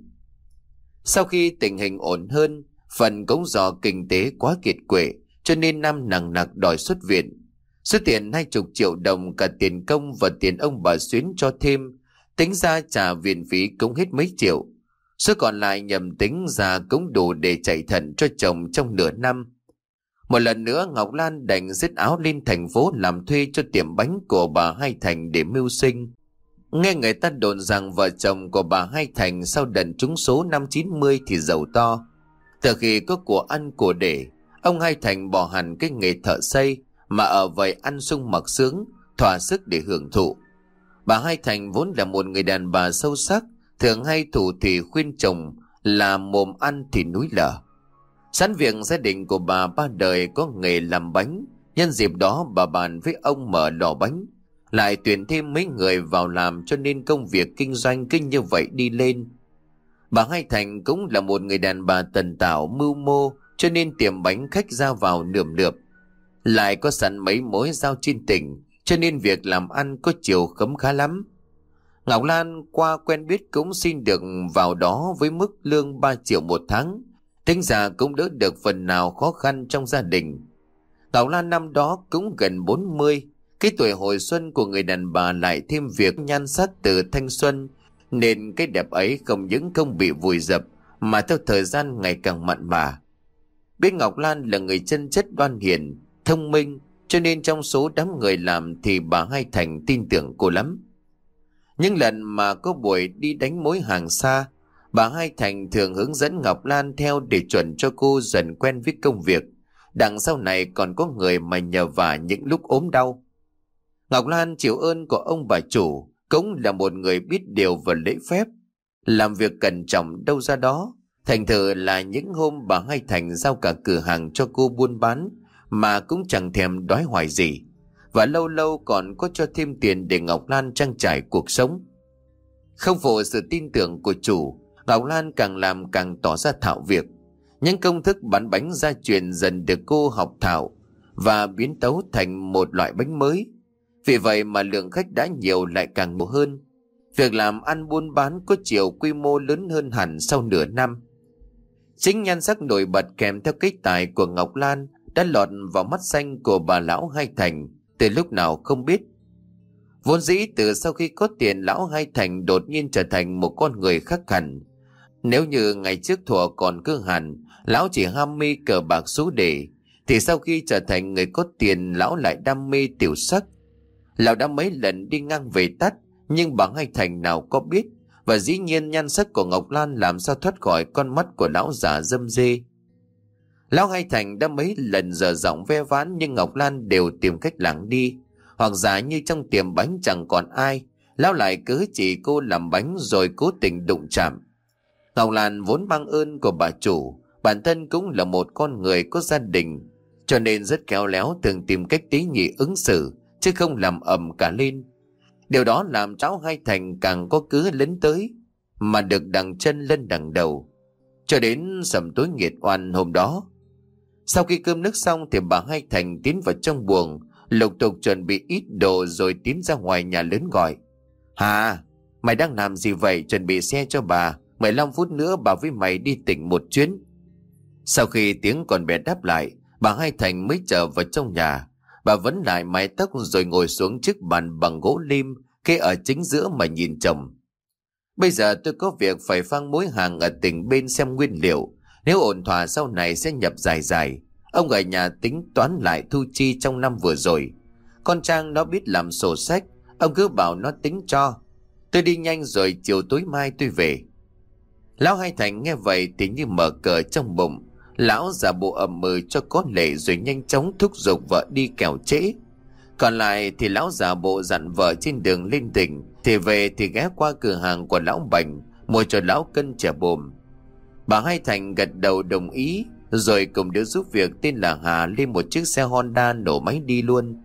Sau khi tình hình ổn hơn, phần cũng do kinh tế quá kiệt quệ, cho nên Nam nằng nặc đòi xuất viện. Số tiền 20 triệu đồng, cả tiền công và tiền ông bà Xuyến cho thêm, tính ra trả viện phí cũng hết mấy triệu. Số còn lại nhầm tính ra cũng đủ để chạy thận cho chồng trong nửa năm. Một lần nữa Ngọc Lan đành dứt áo lên thành phố làm thuê cho tiệm bánh của bà Hai Thành để mưu sinh. Nghe người ta đồn rằng vợ chồng của bà Hai Thành sau đợt trúng số năm 90 thì giàu to. Từ khi có của ăn của để, ông Hai Thành bỏ hẳn cái nghề thợ xây mà ở vậy ăn sung mặc sướng, thỏa sức để hưởng thụ. Bà Hai Thành vốn là một người đàn bà sâu sắc, thường hay thủ thỉ khuyên chồng là mồm ăn thì núi lở. Sẵn việc gia đình của bà ba đời có nghề làm bánh, nhân dịp đó bà bàn với ông mở lò bánh, lại tuyển thêm mấy người vào làm, cho nên công việc kinh doanh cứ như vậy đi lên. Bà Hai Thành cũng là một người đàn bà tần tảo mưu mô, cho nên tiệm bánh khách ra vào nườm nượp. Lại có sẵn mấy mối giao trên tỉnh, cho nên việc làm ăn có chiều khấm khá lắm. Ngọc Lan qua quen biết cũng xin được vào đó với mức lương 3 triệu một tháng. Tính ra cũng đỡ được phần nào khó khăn trong gia đình. Ngọc Lan năm đó cũng gần 40, cái tuổi hồi xuân của người đàn bà lại thêm việc nhan sắc từ thanh xuân, nên cái đẹp ấy không những không bị vùi dập mà theo thời gian ngày càng mặn mà. Biết Ngọc Lan là người chân chất đoan hiền, thông minh, cho nên trong số đám người làm thì bà Hai Thành tin tưởng cô lắm. Những lần mà có buổi đi đánh mối hàng xa, bà Hai Thành thường hướng dẫn Ngọc Lan theo để chuẩn cho cô dần quen với công việc. Đằng sau này còn có người mà nhờ vả những lúc ốm đau. Ngọc Lan chịu ơn của ông bà chủ, cũng là một người biết điều và lễ phép, làm việc cẩn trọng đâu ra đó. Thành thử là những hôm bà Hai Thành giao cả cửa hàng cho cô buôn bán mà cũng chẳng thèm đói hoài gì, và lâu lâu còn có cho thêm tiền để Ngọc Lan trang trải cuộc sống. Không phụ sự tin tưởng của chủ, Ngọc Lan càng làm càng tỏ ra thạo việc. Những công thức bán bánh gia truyền dần được cô học thạo và biến tấu thành một loại bánh mới. Vì vậy mà lượng khách đã nhiều lại càng nhiều hơn. Việc làm ăn buôn bán có chiều quy mô lớn hơn hẳn sau nửa năm. Chính nhan sắc nổi bật kèm theo cái tài của Ngọc Lan đã lọt vào mắt xanh của bà lão Hai Thành từ lúc nào không biết. Vốn dĩ từ sau khi có tiền, lão Hai Thành đột nhiên trở thành một con người khác hẳn. Nếu như ngày trước thuở còn cơ hàn, lão chỉ ham mê cờ bạc số đề, thì sau khi trở thành người có tiền, lão lại đam mê tiểu sắc. Lão đã mấy lần đi ngang về tắt, nhưng bà Hai Thành nào có biết. Và dĩ nhiên nhan sắc của Ngọc Lan làm sao thoát khỏi con mắt của lão già dâm dê. Lão Hai Thành đã mấy lần dở giọng ve vãn, nhưng Ngọc Lan đều tìm cách lảng đi. Hoặc giả như trong tiệm bánh chẳng còn ai, lão lại cứ chỉ cô làm bánh rồi cố tình đụng chạm. Ngọc Lan vốn mang ơn của bà chủ, bản thân cũng là một con người có gia đình, cho nên rất khéo léo thường tìm cách tế nhị ứng xử, chứ không làm ầm cả lên. Điều đó làm cháu Hai Thành càng có cớ lấn tới, mà được đằng chân lên đằng đầu. Cho đến sầm tối nghiệt oan hôm đó, sau khi cơm nước xong thì bà Hai Thành tiến vào trong buồng, lục tục chuẩn bị ít đồ rồi tiến ra ngoài nhà lớn gọi: Hà, mày đang làm gì vậy? Chuẩn bị xe cho bà, 15 phút nữa bà với mày đi tỉnh một chuyến. Sau khi tiếng con bé đáp lại, bà Hai Thành mới trở vào trong nhà. Bà vấn lại mái tóc rồi ngồi xuống chiếc bàn bằng gỗ lim kê ở chính giữa mà nhìn chồng. Bây giờ tôi có việc phải phang mối hàng ở tỉnh bên xem nguyên liệu. Nếu ổn thỏa sau này sẽ nhập dài dài. Ông ở nhà tính toán lại thu chi trong năm vừa rồi. Con Trang nó biết làm sổ sách, ông cứ bảo nó tính cho. Tôi đi nhanh rồi chiều tối mai tôi về. Lão Hai Thành nghe vậy thì như mở cờ trong bụng. Lão giả bộ ầm ừ cho có lệ rồi nhanh chóng thúc giục vợ đi kẻo trễ. Còn lại thì lão giả bộ dặn vợ trên đường lên tỉnh thì về thì ghé qua cửa hàng của lão Bành mua cho lão cân chả bồm. Bà Hai Thành gật đầu đồng ý, rồi cùng đứa giúp việc tên là Hà lên một chiếc xe Honda nổ máy đi luôn.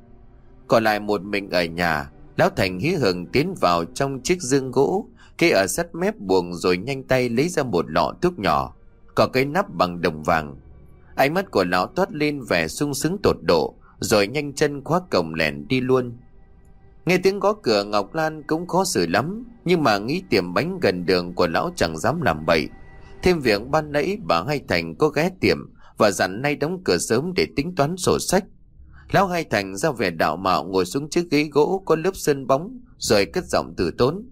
Còn lại một mình ở nhà, lão Thành hí hửng tiến vào trong chiếc giường gỗ kê ở sát mép buồng, rồi nhanh tay lấy ra một lọ thuốc nhỏ có cái nắp bằng đồng vàng. Ánh mắt của lão toát lên vẻ sung sướng tột độ, rồi nhanh chân khóa cổng lẻn đi luôn. Nghe tiếng gõ cửa, Ngọc Lan cũng khó xử lắm, nhưng mà nghĩ tiệm bánh gần đường của lão chẳng dám làm bậy. Thêm việc ban nãy bà Hai Thành có ghé tiệm và dặn nay đóng cửa sớm để tính toán sổ sách. Lão Hai Thành ra vẻ đạo mạo ngồi xuống chiếc ghế gỗ có lớp sơn bóng, rồi cất giọng từ tốn: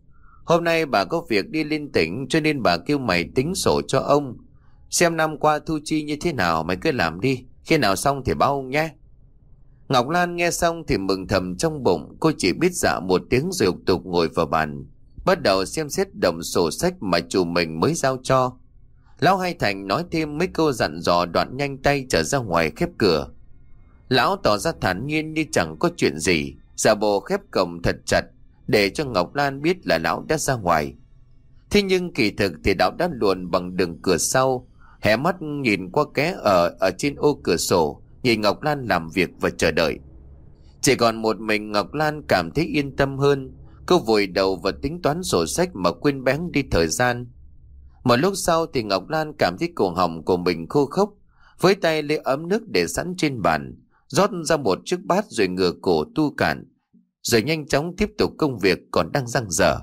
Hôm nay bà có việc đi lên tỉnh, cho nên bà kêu mày tính sổ cho ông. Xem năm qua thu chi như thế nào mày cứ làm đi, khi nào xong thì báo ông nhé. Ngọc Lan nghe xong thì mừng thầm trong bụng. Cô chỉ biết dạ một tiếng rồi tục tục ngồi vào bàn, bắt đầu xem xét đống sổ sách mà chủ mình mới giao cho. Lão Hai Thành nói thêm mấy câu dặn dò, đoạn nhanh tay trở ra ngoài khép cửa. Lão tỏ ra thản nhiên như chẳng có chuyện gì, giả bộ khép cổng thật chặt để cho Ngọc Lan biết là lão đã ra ngoài. Thế nhưng kỳ thực thì lão đã luồn bằng đường cửa sau, hé mắt nhìn qua kẽ ở trên ô cửa sổ, nhìn Ngọc Lan làm việc và chờ đợi. Chỉ còn một mình Ngọc Lan cảm thấy yên tâm hơn. Cô vùi đầu vào tính toán sổ sách mà quên bén đi thời gian. Một lúc sau thì Ngọc Lan cảm thấy cổ họng của mình khô khốc, với tay lấy ấm nước để sẵn trên bàn, rót ra một chiếc bát rồi ngửa cổ tu cạn, rồi nhanh chóng tiếp tục công việc còn đang dang dở.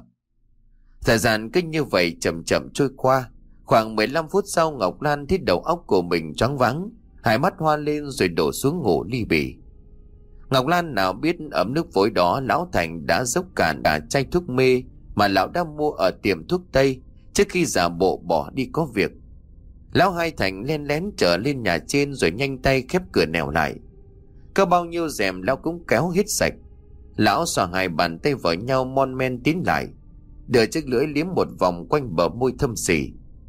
Thời gian cứ như vậy chậm chậm trôi qua. Khoảng 15 phút sau, Ngọc Lan thấy đầu óc của mình choáng váng, hai mắt hoa lên rồi đổ xuống ngủ ly bì. Ngọc Lan nào biết ấm nước vối đó lão Thành đã dốc cạn cả chai thuốc mê mà lão đã mua ở tiệm thuốc Tây trước khi giả bộ bỏ đi có việc. Lão Hai Thành len lén trở lên nhà trên rồi nhanh tay khép cửa nẻo lại. Có bao nhiêu rèm lão cũng kéo hết sạch. Lão xoa hai bàn tay vào nhau mon men tiến lại, đưa chiếc lưỡi liếm một vòng quanh bờ môi thâm sỉ.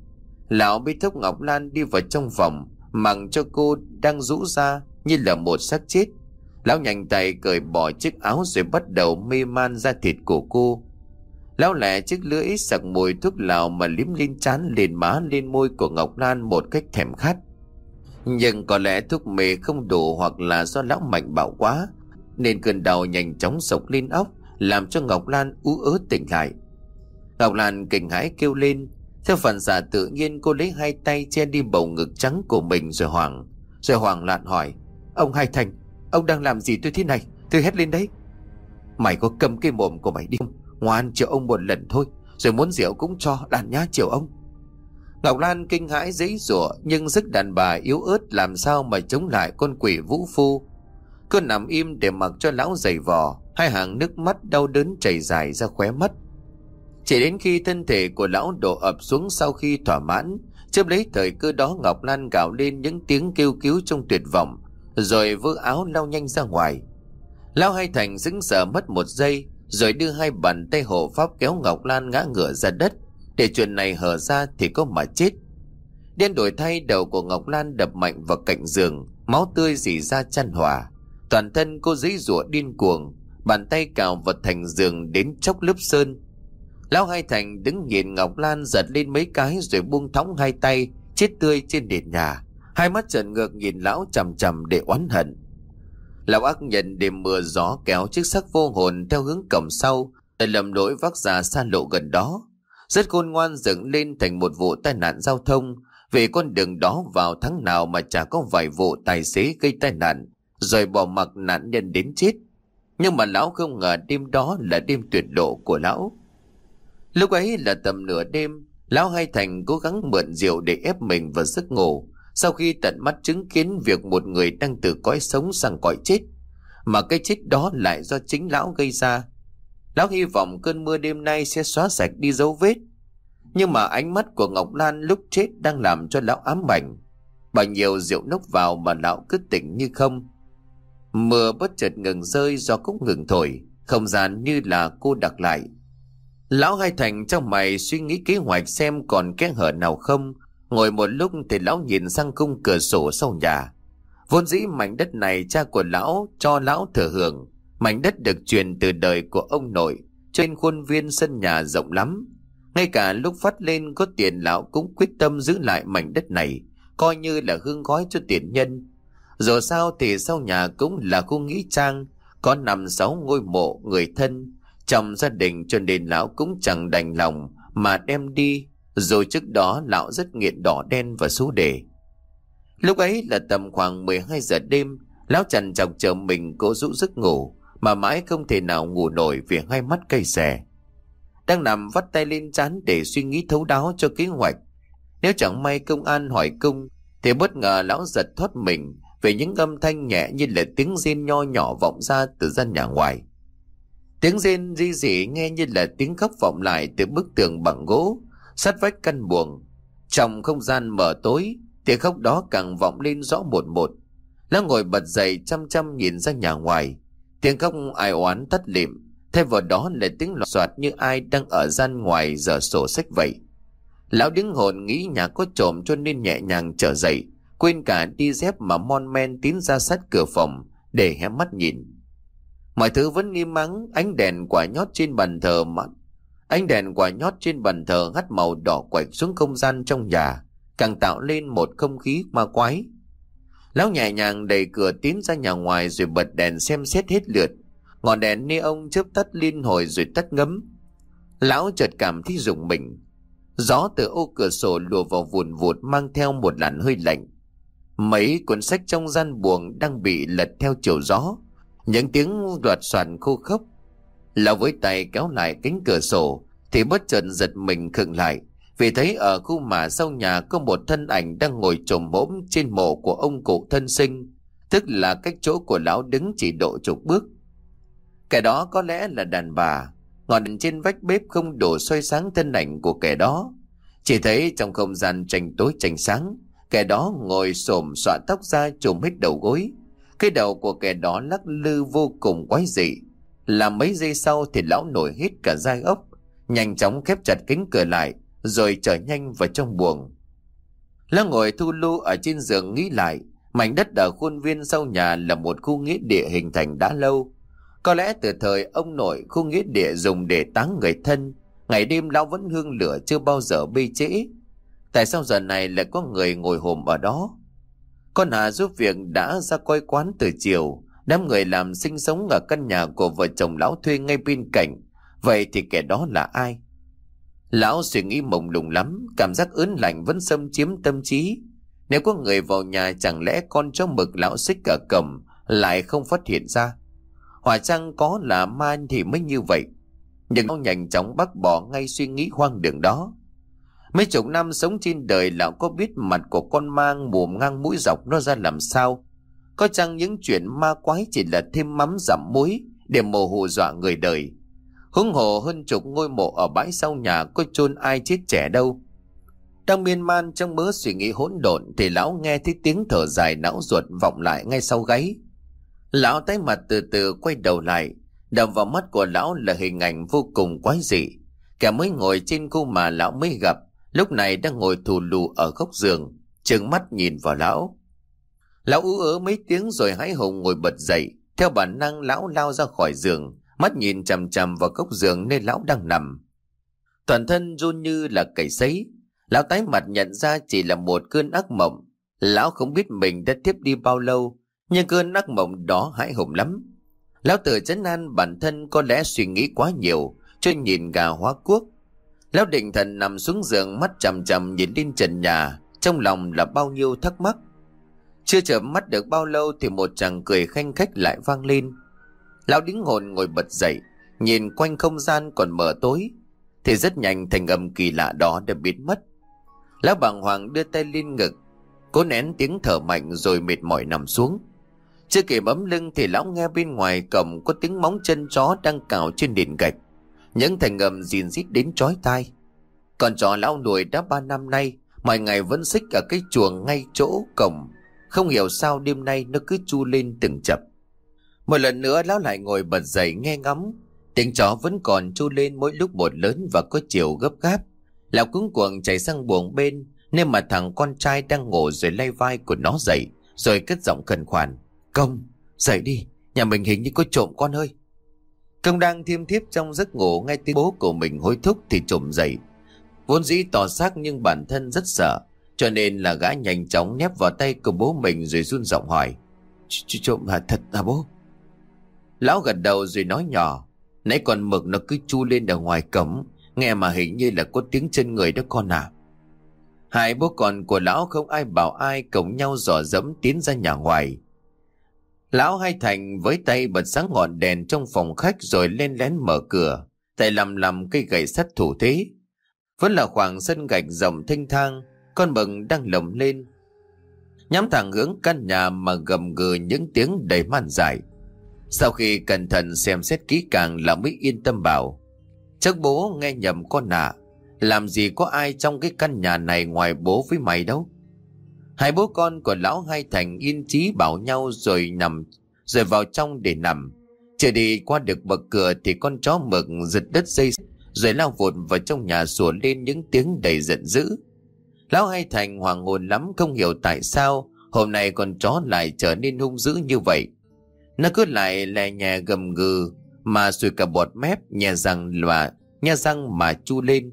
Lão bế thốc Ngọc Lan đi vào trong phòng, mặc cho cô đang rũ ra như là một xác chết. Lão nhanh tay cởi bỏ chiếc áo rồi bắt đầu mê man da thịt của cô. Lão lẹ chiếc lưỡi sặc mùi thuốc lào mà liếm lên trán, lên má, lên môi của Ngọc Lan một cách thèm khát. Nhưng có lẽ thuốc mê không đủ, hoặc là do lão mạnh bạo quá, nên cơn đau nhanh chóng xộc lên óc, làm cho Ngọc Lan ú ớ tỉnh lại. Ngọc Lan kinh hãi kêu lên. Theo phản xạ tự nhiên, cô lấy hai tay che đi bầu ngực trắng của mình rồi hoảng loạn hỏi: Ông Hai Thành, ông đang làm gì tôi thế này? Tôi hét lên đấy. Mày có cầm cái mồm của mày đi không? Ngoan chiều ông một lần thôi, rồi muốn rượu cũng cho, đàn nhá chiều ông. Ngọc Lan kinh hãi giãy giụa, nhưng sức đàn bà yếu ớt làm sao mà chống lại con quỷ vũ phu. Cô nằm im để mặc cho lão giày vò, hai hàng nước mắt đau đớn chảy dài ra khóe mắt. Chỉ đến khi thân thể của lão đổ ập xuống sau khi thỏa mãn, chớp lấy thời cơ đó, Ngọc Lan gào lên những tiếng kêu cứu trong tuyệt vọng, rồi vơ áo lao nhanh ra ngoài. Lão Hai Thành sững sờ mất một giây, rồi đưa hai bàn tay hộ pháp kéo Ngọc Lan ngã ngửa ra đất, để chuyện này hở ra thì có mà chết. Điên đổi thay, đầu của Ngọc Lan đập mạnh vào cạnh giường, máu tươi rỉ ra chan hòa. Toàn thân cô giãy giụa điên cuồng, bàn tay cào vào thành giường đến chóc lớp sơn. Lão Hai Thành đứng nhìn Ngọc Lan giật lên mấy cái rồi buông thõng hai tay chết tươi trên nền nhà, hai mắt trợn ngược nhìn lão chằm chằm để oán hận. Lão ác nhân đêm mưa gió kéo chiếc xác vô hồn theo hướng cổng sau, để lầm lỗi vác ra xa lộ gần đó, rất khôn ngoan dựng lên thành một vụ tai nạn giao thông. Vì con đường đó vào tháng nào mà chả có vài vụ tài xế gây tai nạn rồi bỏ mặc nạn nhân đến chết. Nhưng mà lão không ngờ đêm đó là đêm tuyệt lộ của lão. Lúc ấy là tầm nửa đêm, lão Hai Thành cố gắng mượn rượu để ép mình vào giấc ngủ, sau khi tận mắt chứng kiến việc một người đang từ cõi sống sang cõi chết, mà cái chết đó lại do chính lão gây ra. Lão hy vọng cơn mưa đêm nay sẽ xóa sạch đi dấu vết. Nhưng mà ánh mắt của Ngọc Lan lúc chết đang làm cho lão ám ảnh. Bao nhiêu rượu nốc vào mà lão cứ tỉnh như không. Mưa bất chợt ngừng rơi, gió cũng ngừng thổi, không gian như là cô đặc lại. Lão Hai Thành trong mày suy nghĩ kế hoạch xem còn kẽ hở nào không. Ngồi một lúc thì lão nhìn sang khung cửa sổ sau nhà. Vốn dĩ mảnh đất này cha của lão cho lão thừa hưởng. Mảnh đất được truyền từ đời của ông nội. Trên khuôn viên sân nhà rộng lắm. Ngay cả lúc phát lên có tiền, lão cũng quyết tâm giữ lại mảnh đất này, coi như là hương gói cho tiền nhân. Dù sao thì sau nhà cũng là khu nghĩa trang, có 5-6 ngôi mộ người thân trong gia đình, cho nên lão cũng chẳng đành lòng mà đem đi. Rồi trước đó lão rất nghiện đỏ đen và xú đề. Lúc ấy là tầm khoảng 12 giờ đêm, lão trằn trọc chờ mình cố rũ giấc ngủ, mà mãi không thể nào ngủ nổi vì hai mắt cay xè. Đang nằm vắt tay lên trán để suy nghĩ thấu đáo cho kế hoạch. Nếu chẳng may công an hỏi cung thì bất ngờ lão giật thoát mình về những âm thanh nhẹ như là tiếng rên nho nhỏ vọng ra từ gian nhà ngoài. Tiếng rên ri rỉ nghe như là tiếng khóc vọng lại từ bức tường bằng gỗ sát vách căn buồng. Trong không gian mờ tối, tiếng khóc đó càng vọng lên rõ một một. Lão ngồi bật dậy chăm chăm nhìn ra nhà ngoài. Tiếng khóc ai oán tắt lịm, thay vào đó là tiếng lọt xoạt như ai đang ở gian ngoài dở sổ sách vậy. Lão đứng hồn nghĩ nhà có trộm cho nên nhẹ nhàng trở dậy, quên cả đi dép mà mon men tiến ra sát cửa phòng để hé mắt nhìn. Mọi thứ vẫn im ắng, ánh đèn quả nhót trên bàn thờ hắt màu đỏ quạch xuống không gian trong nhà, càng tạo lên một không khí ma quái. Lão nhẹ nhàng đẩy cửa tiến ra nhà ngoài rồi bật đèn xem xét hết lượt. Ngọn đèn neon chớp tắt liên hồi rồi tắt ngấm. Lão chợt cảm thấy rùng mình. Gió từ ô cửa sổ lùa vào vùn vụt mang theo một làn hơi lạnh. Mấy cuốn sách trong gian buồng đang bị lật theo chiều gió. Những tiếng loạt soạn khô khốc. Lão với tay kéo lại cánh cửa sổ thì bất chợt giật mình khựng lại, vì thấy ở khu mả sau nhà có một thân ảnh đang ngồi chồm hổm trên mộ của ông cụ thân sinh, tức là cách chỗ của lão đứng chỉ độ chục bước. Kẻ đó có lẽ là đàn bà. Ngọn đèn trên vách bếp không đủ soi sáng thân ảnh của kẻ đó. Chỉ thấy trong không gian tranh tối tranh sáng, kẻ đó ngồi xổm xõa tóc ra trùm hết đầu gối. Cái đầu của kẻ đó lắc lư vô cùng quái dị. Làm mấy giây sau thì lão nổi hết cả gai ốc, nhanh chóng khép chặt cánh cửa lại rồi trở nhanh vào trong buồng. Lão ngồi thu lu ở trên giường nghĩ lại, mảnh đất ở khuôn viên sau nhà là một khu nghĩa địa hình thành đã lâu. Có lẽ từ thời ông nội khu nghĩa địa dùng để táng người thân, ngày đêm lão vẫn hương lửa chưa bao giờ bê trễ. Tại sao giờ này lại có người ngồi hòm ở đó? Con Hà giúp việc đã ra coi quán từ chiều, đám người làm sinh sống ở căn nhà của vợ chồng lão thuê ngay bên cạnh. Vậy thì kẻ đó là ai? Lão suy nghĩ mông lung lắm, cảm giác ớn lạnh vẫn xâm chiếm tâm trí. Nếu có người vào nhà chẳng lẽ con chó mực lão xích ở cổng lại không phát hiện ra? Hóa chăng có là ma thì mới như vậy. Nhưng lão nhanh chóng bác bỏ ngay suy nghĩ hoang đường đó. Mấy chục năm sống trên đời, lão có biết mặt của con ma mồm ngang mũi dọc nó ra làm sao? Có chăng những chuyện ma quái chỉ là thêm mắm dặm muối để mồ hù dọa người đời? Huống hồ hơn chục ngôi mộ ở bãi sau nhà có chôn ai chết trẻ đâu. Đang miên man trong mớ suy nghĩ hỗn độn thì lão nghe thấy tiếng thở dài não ruột vọng lại ngay sau gáy. Lão tái mặt từ từ quay đầu lại, đập vào mắt của lão là hình ảnh vô cùng quái dị. Kẻ mới ngồi trên khu mà lão mới gặp lúc này đang ngồi thù lù ở góc giường, trừng mắt nhìn vào lão. Lão ú ớ mấy tiếng rồi hãi hùng ngồi bật dậy. Theo bản năng lão lao ra khỏi giường, mắt nhìn chằm chằm vào góc giường nơi lão đang nằm. Toàn thân run như là cầy sấy. Lão tái mặt nhận ra chỉ là một cơn ác mộng. Lão không biết mình đã tiếp đi bao lâu, nhưng cơn ác mộng đó hãi hùng lắm. Lão tự trấn an bản thân có lẽ suy nghĩ quá nhiều, cho nhìn gà hóa cuốc. Lão định thần nằm xuống giường, mắt chằm chằm nhìn lên trần nhà, trong lòng là bao nhiêu thắc mắc. Chưa chợp mắt được bao lâu thì một chàng cười khanh khách lại vang lên. Lão đứng hồn ngồi bật dậy, nhìn quanh không gian còn mờ tối, thì rất nhanh thành âm kỳ lạ đó đã biến mất. Lão bàng hoàng đưa tay lên ngực, cố nén tiếng thở mạnh rồi mệt mỏi nằm xuống. Chưa kịp bấm lưng thì lão nghe bên ngoài cổng có tiếng móng chân chó đang cào trên nền gạch, những thành âm rìn rít đến chói tai. Con chó lão nuôi đã 3 năm nay, mọi ngày vẫn xích ở cái chuồng ngay chỗ cổng, không hiểu sao đêm nay nó cứ chu lên từng chập. Một lần nữa lão lại ngồi bật dậy nghe ngóng, tiếng chó vẫn còn chu lên mỗi lúc một lớn và có chiều gấp gáp. Lão cuống cuồng chạy sang buồng bên, nên mà thằng con trai đang ngủ rồi lay vai của nó dậy, rồi cất giọng khẩn khoản: "Công, dậy đi, nhà mình hình như có trộm con ơi." Công đang thiêm thiếp trong giấc ngủ, nghe tiếng bố của mình hối thúc thì trồm dậy. Vốn dĩ tỏ xác nhưng bản thân rất sợ, cho nên là gã nhanh chóng nép vào tay của bố mình rồi run giọng hỏi: Trộm hả? Thật hả bố?" Lão gật đầu rồi nói nhỏ: "Nãy con mực nó cứ chu lên ở ngoài cổng, nghe mà hình như là có tiếng chân người đó con à." Hai bố con của lão không ai bảo ai, cùng nhau dò dẫm tiến ra nhà ngoài. Lão Hai Thành với tay bật sáng ngọn đèn trong phòng khách rồi lên lén mở cửa, tay làm cây gậy sắt thủ thế. Vẫn là khoảng sân gạch rộng thênh thang, con mực đang lồng lên, nhắm thẳng hướng căn nhà mà gầm gừ những tiếng đầy man dại. Sau khi cẩn thận xem xét kỹ càng, lão mới yên tâm bảo: "Chắc bố nghe nhầm con ạ. Làm gì có ai trong cái căn nhà này ngoài bố với mày đâu." Hai bố con của lão Hai Thành yên chí bảo nhau rồi vào trong để nằm. Chưa đi qua được bậc cửa thì con chó mực giật đứt dây rồi lao vụt vào trong nhà, sủa lên những tiếng đầy giận dữ. Lão Hai Thành hoảng hồn lắm, không hiểu tại sao hôm nay con chó lại trở nên hung dữ như vậy. Nó cứ lại lè nhè gầm gừ mà sùi cả bọt mép, nhè răng mà chu lên.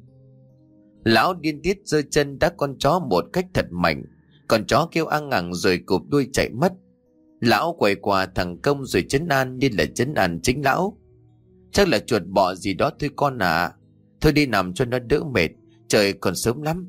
Lão điên tiết giơ chân đá con chó một cách thật mạnh. Con chó kêu ăng ẳng rồi cụp đuôi chạy mất. Lão quay qua thằng Công rồi trấn an như là trấn an chính lão: "Chắc là chuột bọ gì đó thôi con ạ. Thôi đi nằm cho nó đỡ mệt, trời còn sớm lắm."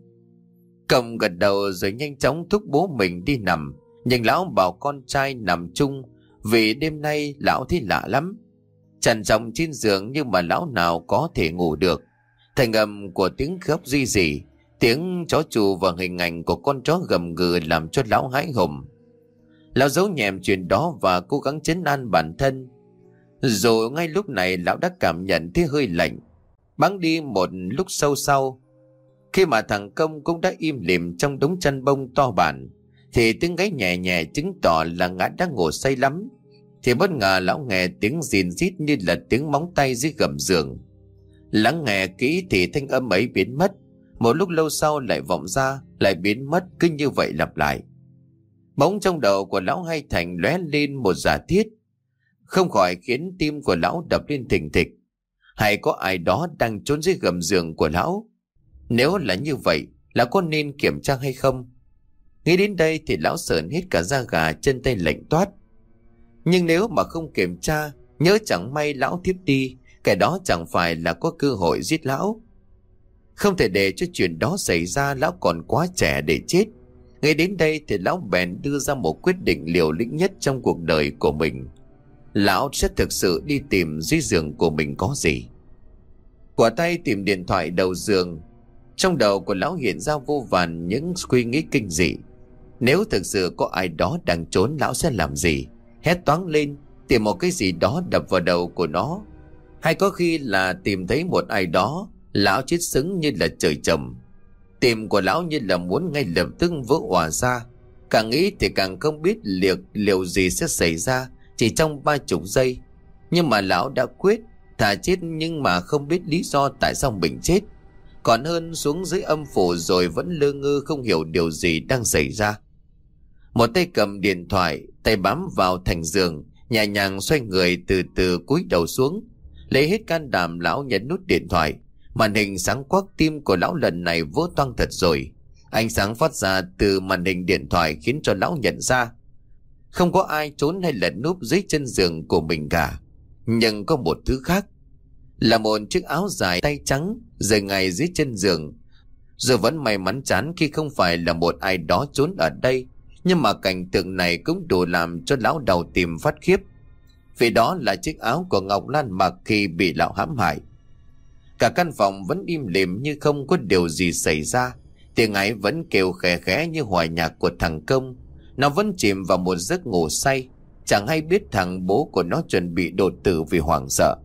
Công gật đầu rồi nhanh chóng thúc bố mình đi nằm, nhưng lão bảo con trai nằm chung vì đêm nay lão thấy lạ lắm. Trằn trọc trên giường nhưng mà lão nào có thể ngủ được. Thành âm của tiếng khóc ri rỉ, tiếng chó chù và hình ảnh của con chó gầm gừ làm cho lão hãi hùng. Lão giấu nhẹm chuyện đó và cố gắng trấn an bản thân. Rồi ngay lúc này lão đã cảm nhận thấy hơi lạnh. Bẵng đi một lúc sâu sau, khi mà thằng Công cũng đã im lìm trong đống chăn bông to bản, thì tiếng gáy nhẹ nhẹ chứng tỏ là gã đã ngủ say lắm. Thì bất ngờ lão nghe tiếng rìn rít như là tiếng móng tay dưới gầm giường. Lắng nghe kỹ thì thanh âm ấy biến mất. Một lúc lâu sau lại vọng ra, lại biến mất, cứ như vậy lặp lại. Bỗng trong đầu của lão Hai Thành lóe lên một giả thiết, không khỏi khiến tim của lão đập lên thình thịch. Hay có ai đó đang trốn dưới gầm giường của lão? Nếu là như vậy, lão có nên kiểm tra hay không? Nghĩ đến đây thì lão sởn hết cả da gà, chân tay lạnh toát. Nhưng nếu mà không kiểm tra, nhớ chẳng may lão thiếp đi, cái đó chẳng phải là có cơ hội giết lão. Không thể để cho chuyện đó xảy ra, lão còn quá trẻ để chết. Ngay đến đây thì lão bèn đưa ra một quyết định liều lĩnh nhất trong cuộc đời của mình. Lão sẽ thực sự đi tìm dưới giường của mình có gì. Quả tay tìm điện thoại đầu giường. Trong đầu của lão hiện ra vô vàn những suy nghĩ kinh dị. Nếu thực sự có ai đó đang trốn, lão sẽ làm gì? Hét toáng lên, tìm một cái gì đó đập vào đầu của nó. Hay có khi là tìm thấy một ai đó, lão chết sững như là trời trồng. Tim của lão như là muốn ngay lập tức vỡ òa ra. Càng nghĩ thì càng không biết liệu gì sẽ xảy ra chỉ trong 30 giây. Nhưng mà lão đã quyết thà chết nhưng mà không biết lý do tại sao mình chết, còn hơn xuống dưới âm phủ rồi vẫn lơ ngơ không hiểu điều gì đang xảy ra. Một tay cầm điện thoại, tay bám vào thành giường, nhẹ nhàng xoay người từ từ cúi đầu xuống. Lấy hết can đảm lão nhấn nút điện thoại, Màn hình sáng quắc, tim của lão lần này vỡ toang thật rồi. Ánh sáng phát ra từ màn hình điện thoại khiến cho lão nhận ra không có ai trốn hay lẩn núp dưới chân giường của mình cả. Nhưng có một thứ khác, là một chiếc áo dài tay trắng rơi ngay dưới chân giường. Dù vẫn may mắn chán khi không phải là một ai đó trốn ở đây, nhưng mà cảnh tượng này cũng đủ làm cho lão đầu tìm phát khiếp. Vì đó là chiếc áo của Ngọc Lan mặc khi bị lão hãm hại. Cả căn phòng vẫn im lìm như không có điều gì xảy ra. Tiếng ấy vẫn kêu khẽ khẽ như hòa nhạc của thằng Công. Nó vẫn chìm vào một giấc ngủ say, chẳng hay biết thằng bố của nó chuẩn bị đột tử vì hoảng sợ.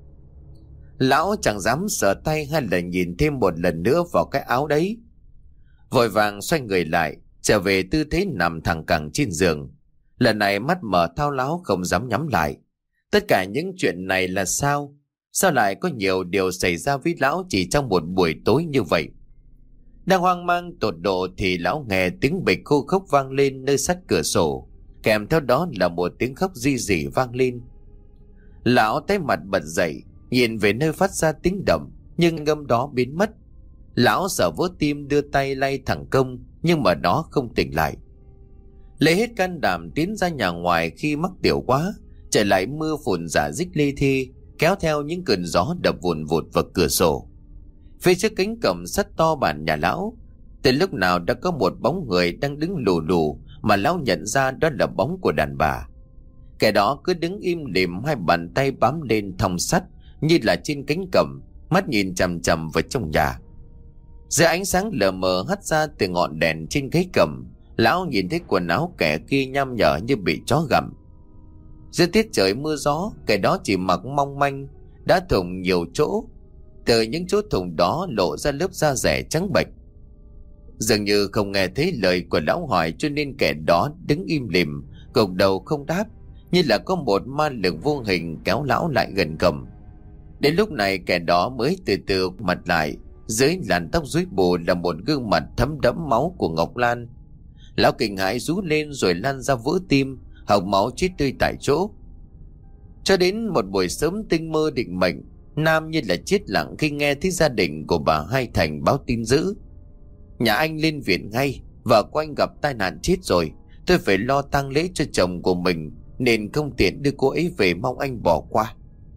Lão chẳng dám sờ tay hay là nhìn thêm một lần nữa vào cái áo đấy. Vội vàng xoay người lại, trở về tư thế nằm thẳng cẳng trên giường. Lần này mắt mở thao láo không dám nhắm lại. Tất cả những chuyện này là sao? Sao lại có nhiều điều xảy ra với lão chỉ trong một buổi tối như vậy? Đang hoang mang tột độ thì lão nghe tiếng bịch khô khốc vang lên nơi sát cửa sổ, kèm theo đó là một tiếng khóc ri rỉ vang lên. Lão tái mặt bật dậy, nhìn về nơi phát ra tiếng động, nhưng ngâm đó biến mất. Lão sợ vỡ tim đưa tay lay thằng Công, nhưng mà nó không tỉnh lại. Lấy hết can đảm tiến ra nhà ngoài khi mắc tiểu quá, trở lại mưa phùn rả rích li thi, kéo theo những cơn gió đập vùn vụt vào cửa sổ. Phía trước cánh cổng sắt to bản nhà lão, từ lúc nào đã có một bóng người đang đứng lù lù, mà lão nhận ra đó là bóng của đàn bà. Kẻ đó cứ đứng im lìm, hai bàn tay bám lên thòng sắt như là trên cánh cổng, mắt nhìn chằm chằm vào trong nhà. Dưới ánh sáng lờ mờ hắt ra từ ngọn đèn trên gáy cổng, lão nhìn thấy quần áo kẻ kia nham nhở như bị chó gặm. Giữa tiết trời mưa gió, kẻ đó chỉ mặc mong manh, đã thủng nhiều chỗ. Từ những chỗ thủng đó lộ ra lớp da rẻ trắng bệch. Dường như không nghe thấy lời của lão hỏi, cho nên kẻ đó đứng im lìm, gục đầu không đáp, như là có một ma lực vô hình kéo lão lại gần cổng. Đến lúc này kẻ đó mới từ từ mặt lại. Dưới làn tóc rối bù là một gương mặt thấm đẫm máu của Ngọc Lan. Lão kinh hãi rú lên rồi lăn ra vỡ tim, hộc máu chết tươi tại chỗ. Cho đến một buổi sớm tinh mơ định mệnh, Nam như là chết lặng khi nghe thấy gia đình của bà Hai Thành báo tin dữ. Nhà anh lên viện ngay, vợ của anh gặp tai nạn chết rồi. Tôi phải lo tang lễ cho chồng của mình nên không tiện đưa cô ấy về, mong anh bỏ qua.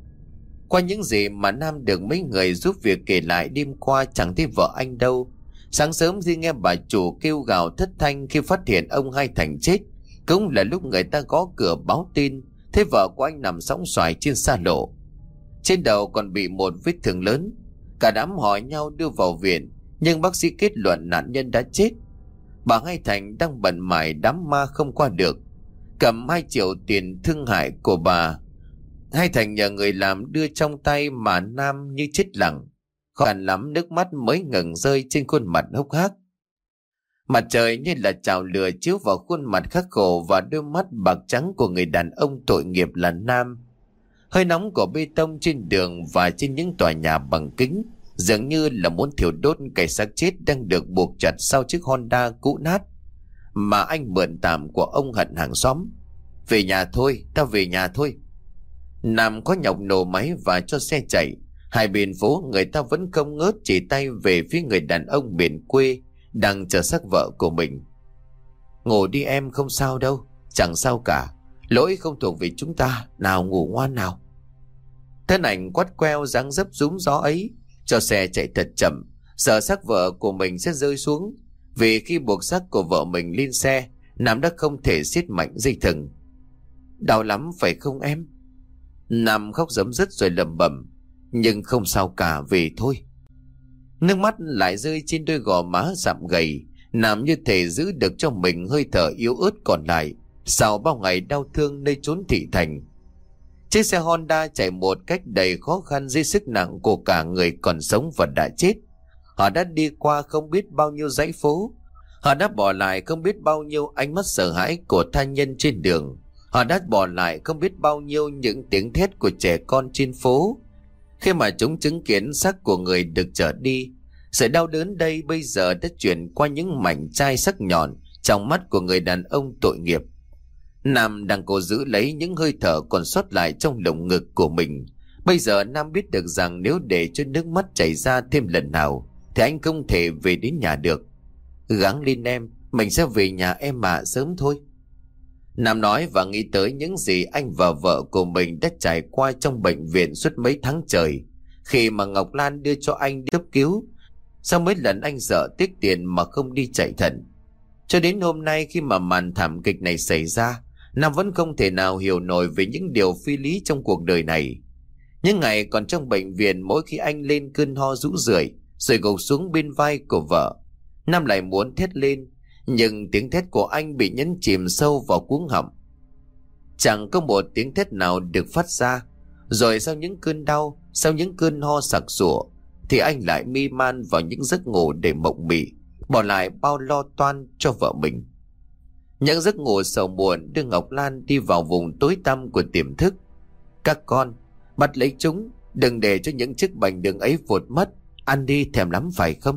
Qua những gì mà Nam được mấy người giúp việc kể lại, đêm qua chẳng thấy vợ anh đâu. Sáng sớm khi nghe bà chủ kêu gào thất thanh khi phát hiện ông Hai Thành chết, cũng là lúc người ta gõ cửa báo tin, thấy vợ của anh nằm sõng soài trên xa lộ. Trên đầu còn bị một vết thương lớn. Cả đám hỏi nhau đưa vào viện, nhưng bác sĩ kết luận nạn nhân đã chết. Bà Hai Thành đang bận mải đám ma không qua được. Cầm 2 triệu tiền thương hại của bà Hai Thành nhờ người làm đưa trong tay, mà Nam như chết lặng. Khó khăn lắm nước mắt mới ngừng rơi trên khuôn mặt hốc hác. Mặt trời như là chảo lửa chiếu vào khuôn mặt khắc khổ và đôi mắt bạc trắng của người đàn ông tội nghiệp là Nam. Hơi nóng của bê tông trên đường và trên những tòa nhà bằng kính dường như là muốn thiêu đốt cái xác chết đang được buộc chặt sau chiếc Honda cũ nát mà anh mượn tạm của ông Hận hàng xóm. Về nhà thôi, tao về nhà thôi. Nam có nhọc nổ máy và cho xe chạy. Hai bên phố người ta vẫn không ngớt chỉ tay về phía người đàn ông miền quê đang chờ xác vợ của mình. Ngủ đi em, không sao đâu. Chẳng sao cả, lỗi không thuộc về chúng ta. Nào, ngủ ngoan nào. Thân ảnh quắt queo dáng dấp rúm gió ấy cho xe chạy thật chậm, sợ xác vợ của mình sẽ rơi xuống. Vì khi buộc xác của vợ mình lên xe, Nam đã không thể siết mạnh dây thừng. Đau lắm phải không em? Nam khóc rấm rứt rồi lẩm bẩm. Nhưng không sao cả, về thôi. Nước mắt lại rơi trên đôi gò má sạm gầy. Nam như thể giữ được cho mình hơi thở yếu ớt còn lại sau bao ngày đau thương nơi chốn thị thành. Chiếc xe Honda chạy một cách đầy khó khăn dưới sức nặng của cả người còn sống và đã chết. Họ đã đi qua không biết bao nhiêu dãy phố. Họ đã bỏ lại không biết bao nhiêu ánh mắt sợ hãi của tha nhân trên đường. Họ đã bỏ lại không biết bao nhiêu những tiếng thét của trẻ con trên phố. Khi mà chúng chứng kiến xác của người được chở đi, sự đau đớn đây bây giờ đã chuyển qua những mảnh chai sắc nhọn trong mắt của người đàn ông tội nghiệp. Nam đang cố giữ lấy những hơi thở còn sót lại trong lồng ngực của mình, Bây giờ Nam biết được rằng nếu để cho nước mắt chảy ra thêm lần nào thì anh không thể về đến nhà được. Gắng lên em, mình sẽ về nhà em mà sớm thôi. Nam nói và nghĩ tới những gì anh và vợ của mình đã trải qua trong bệnh viện suốt mấy tháng trời, khi mà Ngọc Lan đưa cho anh đi cấp cứu. Sau mấy lần anh sợ tiếc tiền mà không đi chạy thận. Cho đến hôm nay khi mà màn thảm kịch này xảy ra, Nam vẫn không thể nào hiểu nổi về những điều phi lý trong cuộc đời này. Những ngày còn trong bệnh viện, mỗi khi anh lên cơn ho rũ rượi rồi gục xuống bên vai của vợ, Nam lại muốn thét lên, nhưng tiếng thét của anh bị nhấn chìm sâu vào cuống họng. Chẳng có một tiếng thét nào được phát ra. Rồi sau những cơn đau, sau những cơn ho sặc sụa, thì anh lại mê man vào những giấc ngủ để mộng mị, bỏ lại bao lo toan cho vợ mình. Những giấc ngủ sầu muộn đưa Ngọc Lan đi vào vùng tối tăm của tiềm thức. Các con, bắt lấy chúng, đừng để cho những chiếc bánh đường ấy vụt mất. Ăn đi, thèm lắm phải không?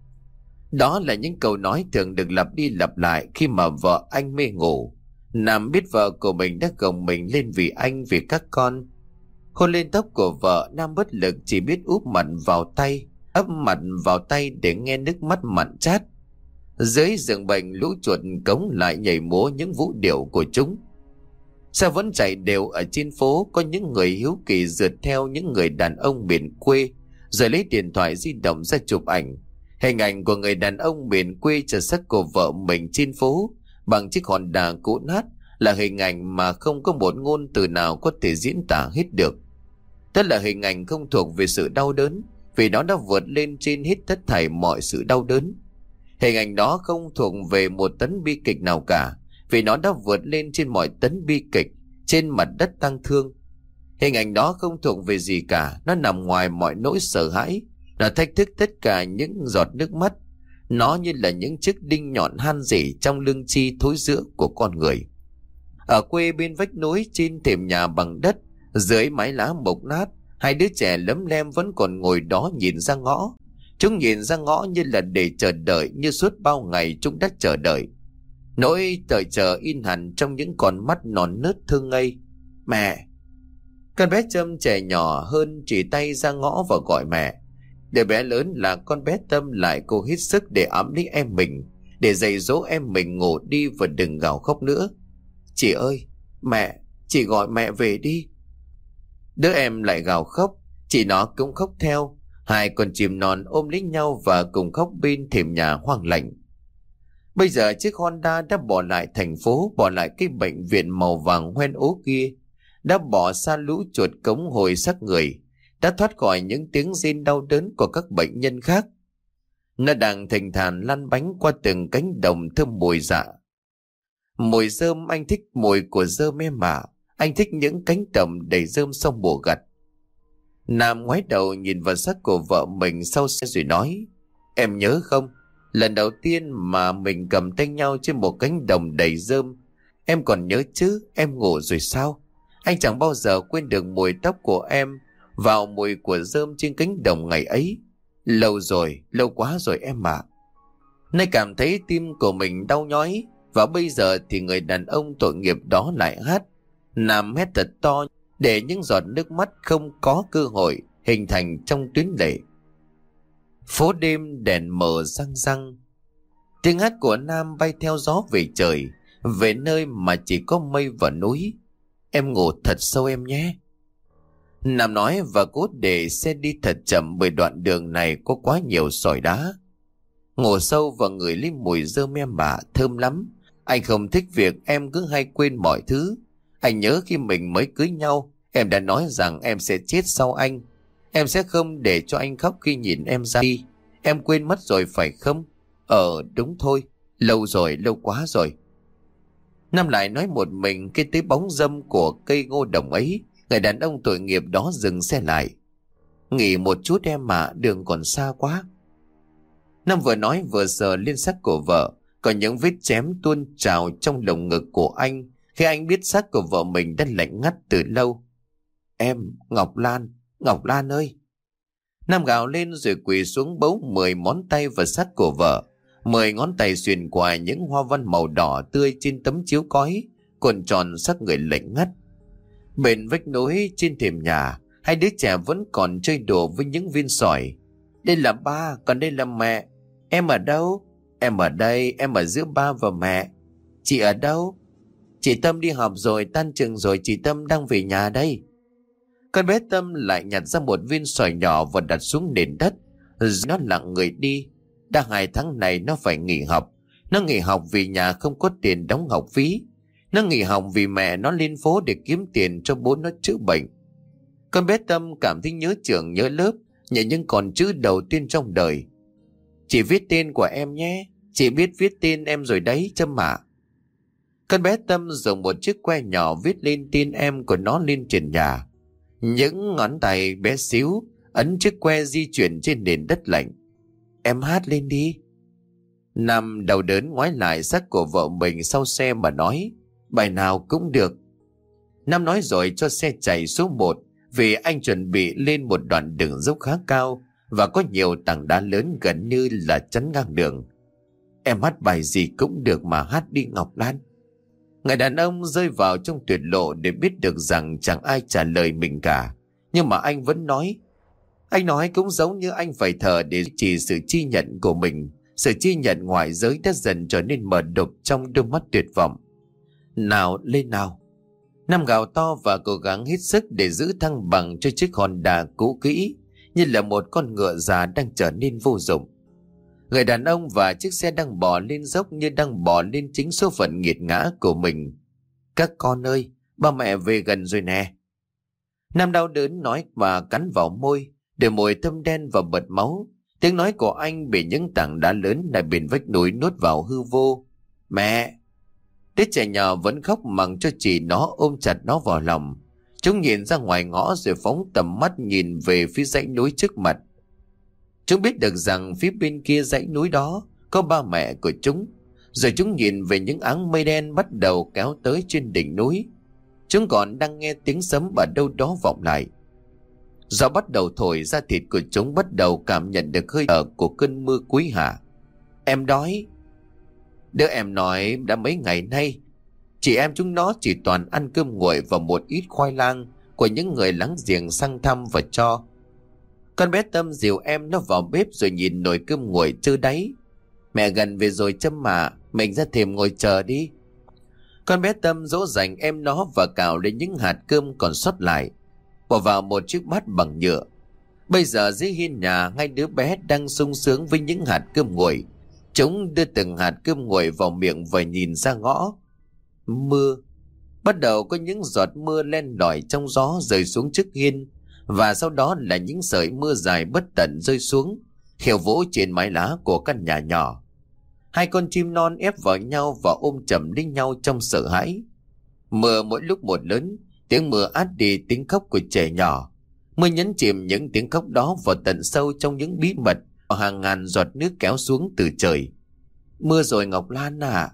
Đó là những câu nói thường được lặp đi lặp lại khi mà vợ anh mê ngủ. Nam biết vợ của mình đã gồng mình lên vì anh, vì các con. Hôn lên tóc của vợ, Nam bất lực chỉ biết úp mặt vào tay, ấp mặt vào tay để nghe nước mắt mặn chát. Dưới giường bệnh, lũ chuột cống lại nhảy múa những vũ điệu của chúng. Sao vẫn chạy đều ở trên phố, có những người hiếu kỳ rượt theo những người đàn ông miền quê, rồi lấy điện thoại di động ra chụp ảnh. Hình ảnh của người đàn ông miền quê chở xác của vợ mình trên phố bằng chiếc Honda cũ nát là hình ảnh mà không có một ngôn từ nào có thể diễn tả hết được. Đó là hình ảnh không thuộc về sự đau đớn, vì nó đã vượt lên trên hết tất thảy mọi sự đau đớn. Hình ảnh đó không thuộc về một tấn bi kịch nào cả, vì nó đã vượt lên trên mọi tấn bi kịch trên mặt đất tang thương. Hình ảnh đó không thuộc về gì cả, nó nằm ngoài mọi nỗi sợ hãi, nó thách thức tất cả những giọt nước mắt. Nó như là những chiếc đinh nhọn han rỉ trong lưng chi thối rữa của con người. Ở quê bên vách núi, trên thềm nhà bằng đất, dưới mái lá mộc nát, hai đứa trẻ lấm lem vẫn còn ngồi đó nhìn ra ngõ. Chúng nhìn ra ngõ như là để chờ đợi, như suốt bao ngày chúng đã chờ đợi. Nỗi đợi chờ in hẳn trong những con mắt non nớt thơ ngây. Mẹ! Con bé Trâm trẻ nhỏ hơn chỉ tay ra ngõ và gọi mẹ. Đứa bé lớn là con bé Tâm lại cố hết sức để ẵm lấy em mình, để dạy dỗ em mình ngủ đi và đừng gào khóc nữa. Chị ơi! Mẹ! Chị gọi mẹ về đi! Đứa em lại gào khóc, chị nó cũng khóc theo. Hai con chim non ôm lấy nhau và cùng khóc bên thềm nhà hoang lạnh. Bây giờ chiếc Honda đã bỏ lại thành phố, bỏ lại cái bệnh viện màu vàng hoen ố kia, đã bỏ xa lũ chuột cống hồi xác người, đã thoát khỏi những tiếng rên đau đớn của các bệnh nhân khác. Nó đang thình thản lăn bánh qua từng cánh đồng thơm mùi dạ. Mùi rơm, anh thích mùi của rơm em ạ. Anh thích những cánh đồng đầy rơm sau mùa gặt. Nam ngoái đầu nhìn vào xác của vợ mình sau xe rồi nói: Em nhớ không? Lần đầu tiên mà mình cầm tay nhau trên một cánh đồng đầy rơm. Em còn nhớ chứ? Em ngủ rồi sao? Anh chẳng bao giờ quên được mùi tóc của em vào mùi của rơm trên cánh đồng ngày ấy. Lâu rồi, lâu quá rồi em ạ. Nay cảm thấy tim của mình đau nhói. Và bây giờ thì người đàn ông tội nghiệp đó lại hát. Nam hét thật to để những giọt nước mắt không có cơ hội hình thành trong tuyến lệ. Phố đêm đèn mờ răng răng. Tiếng hát của Nam bay theo gió về trời, về nơi mà chỉ có mây và núi. Em ngủ thật sâu em nhé. Nam nói và cố để xe đi thật chậm, bởi đoạn đường này có quá nhiều sỏi đá. Ngủ sâu và ngửi lấy mùi rơm em ạ, thơm lắm. Anh không thích việc em cứ hay quên mọi thứ. Anh nhớ khi mình mới cưới nhau, em đã nói rằng em sẽ chết sau anh. Em sẽ không để cho anh khóc khi nhìn em ra đi. Em quên mất rồi phải không? Đúng thôi. Lâu rồi, lâu quá rồi. Nam lại nói một mình khi tới bóng râm của cây ngô đồng ấy. Người đàn ông tội nghiệp đó dừng xe lại. Nghỉ một chút em ạ, đường còn xa quá. Nam vừa nói vừa sờ lên xác của vợ. Có những vết chém tuôn trào trong lồng ngực của anh khi anh biết xác của vợ mình đã lạnh ngắt từ lâu. Em, Ngọc Lan ơi! Nam gào lên rồi quỳ xuống bấu 10 ngón tay vào xác của vợ. 10 ngón tay xuyên qua những hoa văn màu đỏ tươi trên tấm chiếu cói, cuộn tròn xác người lạnh ngắt. Bên vách núi trên thềm nhà, Hai đứa trẻ vẫn còn chơi đùa với những viên sỏi. Đây là ba, còn đây là mẹ. Em ở đâu? Em ở đây, em ở giữa ba và mẹ. Chị ở đâu? Chị Tâm đi học rồi, tan trường rồi, chị Tâm đang về nhà đây. Con bé Tâm lại nhặt ra một viên sỏi nhỏ và đặt xuống nền đất. Nó lặng người đi. Đã 2 tháng này nó phải nghỉ học. Nó nghỉ học vì nhà không có tiền đóng học phí. Nó nghỉ học vì mẹ nó lên phố để kiếm tiền cho bố nó chữa bệnh. Con bé Tâm cảm thấy nhớ trường nhớ lớp, nhớ những con chữ đầu tiên trong đời. Chị viết tên của em nhé. Chị biết viết tên em rồi đấy Trâm ạ. Con bé Tâm dùng một chiếc que nhỏ viết lên tên em của nó lên trần nhà. Những ngón tay bé xíu ấn chiếc que di chuyển trên nền đất lạnh. Em hát lên đi. Nam đau đớn ngoái lại xác của vợ mình sau xe mà nói, bài nào cũng được. Nam nói rồi cho xe chạy số 1 vì anh chuẩn bị lên một đoạn đường dốc khá cao và có nhiều tảng đá lớn gần như là chắn ngang đường. Em hát bài gì cũng được mà hát đi Ngọc Lan. Người đàn ông rơi vào trong tuyệt lộ để biết được rằng chẳng ai trả lời mình cả. Nhưng mà anh vẫn nói. Anh nói cũng giống như anh phải thở để chỉ sự chi nhận của mình. Sự chi nhận ngoại giới đã dần trở nên mờ đục trong đôi mắt tuyệt vọng. Nào lên nào. Nam gào to và cố gắng hết sức để giữ thăng bằng cho chiếc Honda cũ kỹ, như là một con ngựa già đang trở nên vô dụng. Người đàn ông và chiếc xe đang bò lên dốc như đang bò lên chính số phận nghiệt ngã của mình. Các con ơi, ba mẹ về gần rồi nè. Nam đau đớn nói và cắn vào môi, để môi thâm đen và bật máu. Tiếng nói của anh bị những tảng đá lớn lại bên vách núi nuốt vào hư vô. Mẹ! Đứa trẻ nhỏ vẫn khóc mặc cho chị nó ôm chặt nó vào lòng. Chúng nhìn ra ngoài ngõ rồi phóng tầm mắt nhìn về phía dãy núi trước mặt. Chúng biết được rằng phía bên kia dãy núi đó có ba mẹ của chúng. Rồi chúng nhìn về những áng mây đen bắt đầu kéo tới trên đỉnh núi. Chúng còn đang nghe tiếng sấm ở đâu đó vọng lại. Gió bắt đầu thổi ra, thịt của chúng bắt đầu cảm nhận được hơi thở của cơn mưa cuối hạ. Em đói. Đứa em nói đã mấy ngày nay chị em chúng nó chỉ toàn ăn cơm nguội và một ít khoai lang của những người láng giềng sang thăm và cho. Con bé Tâm dìu em nó vào bếp rồi nhìn nồi cơm nguội trơ đáy. Mẹ gần về rồi Trâm mà, mình ra thềm ngồi chờ đi. Con bé Tâm dỗ dành em nó và cào lên những hạt cơm còn sót lại, bỏ vào một chiếc bát bằng nhựa. Bây giờ dưới hiên nhà, hai đứa bé đang sung sướng với những hạt cơm nguội. Chúng đưa từng hạt cơm nguội vào miệng và nhìn ra ngõ. Mưa. Bắt đầu có những giọt mưa len lỏi trong gió rơi xuống trước hiên, và sau đó là những sợi mưa dài bất tận rơi xuống, khều vỗ trên mái lá của căn nhà nhỏ. Hai con chim non ép vào nhau và ôm chầm lấy nhau trong sợ hãi. Mưa mỗi lúc một lớn, tiếng mưa át đi tiếng khóc của trẻ nhỏ. Mưa nhấn chìm những tiếng khóc đó vào tận sâu trong những bí mật, hàng ngàn giọt nước kéo xuống từ trời. Mưa rồi Ngọc Lan à.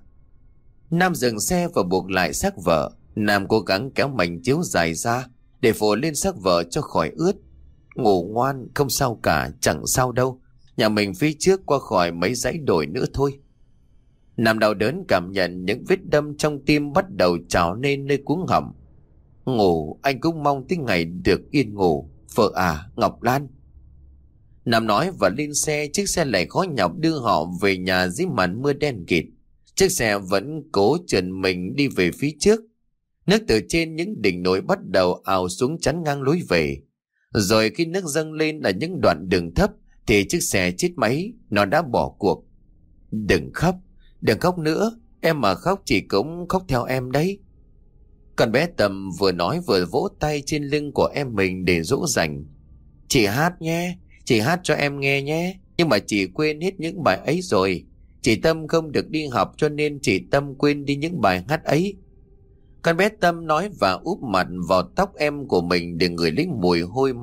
Nam dừng xe và buộc lại xác vợ. Nam cố gắng kéo mảnh chiếu dài ra để phủ lên xác vợ cho khỏi ướt. Ngủ ngoan, không sao cả, chẳng sao đâu. Nhà mình phía trước qua khỏi mấy dãy đồi nữa thôi. Nam đau đớn cảm nhận những vết đâm trong tim bắt đầu trào lên nơi cuống họng. Ngủ, anh cũng mong tới ngày được yên ngủ. Vợ à, Ngọc Lan. Nam nói và lên xe. Chiếc xe lại khó nhọc đưa họ về nhà dưới màn mưa đen kịt. Chiếc xe vẫn cố trườn mình đi về phía trước. Nước từ trên những đỉnh núi bắt đầu ào xuống chắn ngang lối về. Rồi khi nước dâng lên ở những đoạn đường thấp thì chiếc xe chết máy, nó đã bỏ cuộc. Đừng khóc, đừng khóc nữa. Em mà khóc chị cũng khóc theo em đấy. Con bé Tâm vừa nói vừa vỗ tay trên lưng của em mình để dỗ dành. Chị hát nhé, chị hát cho em nghe nhé. Nhưng mà chị quên hết những bài ấy rồi. Chị Tâm không được đi học cho nên chị Tâm quên đi những bài hát ấy. Con bé Tâm nói và úp mặt vào tóc em của mình để ngửi lấy mùi hôi,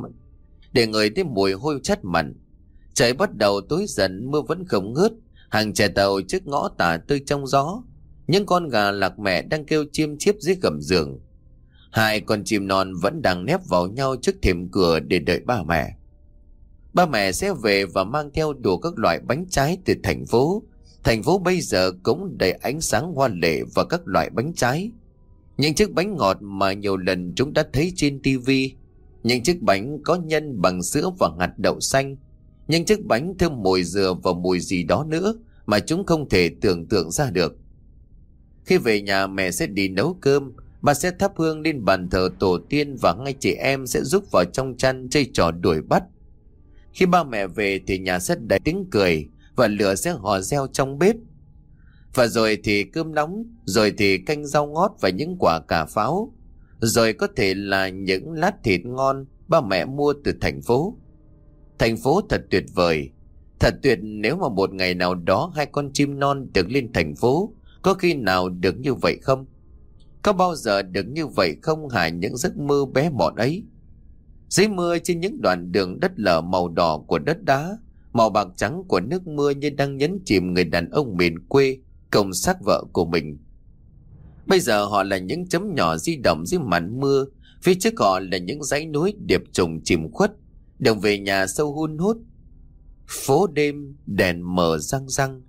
chát mặn. Trời bắt đầu tối dần, mưa vẫn không ngớt. Hàng trẻ tàu trước ngõ tả tơi trong gió. Những con gà lạc mẹ đang kêu chiêm chiếp dưới gầm giường. Hai con chim non vẫn đang nép vào nhau trước thềm cửa để đợi ba mẹ. Ba mẹ sẽ về và mang theo đủ các loại bánh trái từ thành phố. Thành phố bây giờ cũng đầy ánh sáng hoa lệ và các loại bánh trái. Những chiếc bánh ngọt mà nhiều lần chúng đã thấy trên tivi. Những chiếc bánh có nhân bằng sữa và hạt đậu xanh. Những chiếc bánh thơm mùi dừa và mùi gì đó nữa mà chúng không thể tưởng tượng ra được. Khi về nhà, mẹ sẽ đi nấu cơm. Bà sẽ thắp hương lên bàn thờ tổ tiên và hai chị em sẽ giúp vào trong chăn chơi trò đuổi bắt. Khi ba mẹ về thì nhà sẽ đầy tiếng cười và lửa sẽ hò reo trong bếp. Và rồi thì cơm nóng, rồi thì canh rau ngót và những quả cà pháo, rồi có thể là những lát thịt ngon ba mẹ mua từ thành phố. Thành phố thật tuyệt vời, thật tuyệt. Nếu mà một ngày nào đó hai con chim non được lên thành phố, có khi nào được như vậy không? Có bao giờ được như vậy không hả những giấc mơ bé mọn ấy? Dưới mưa, trên những đoạn đường đất lở màu đỏ của đất đá, màu bạc trắng của nước mưa như đang nhấn chìm người đàn ông miền quê cùng xác vợ của mình. Bây giờ họ là những chấm nhỏ di động dưới màn mưa, phía trước họ là những dãy núi điệp trùng chìm khuất, đường về nhà sâu hun hút. Phố đêm đèn mờ răng răng.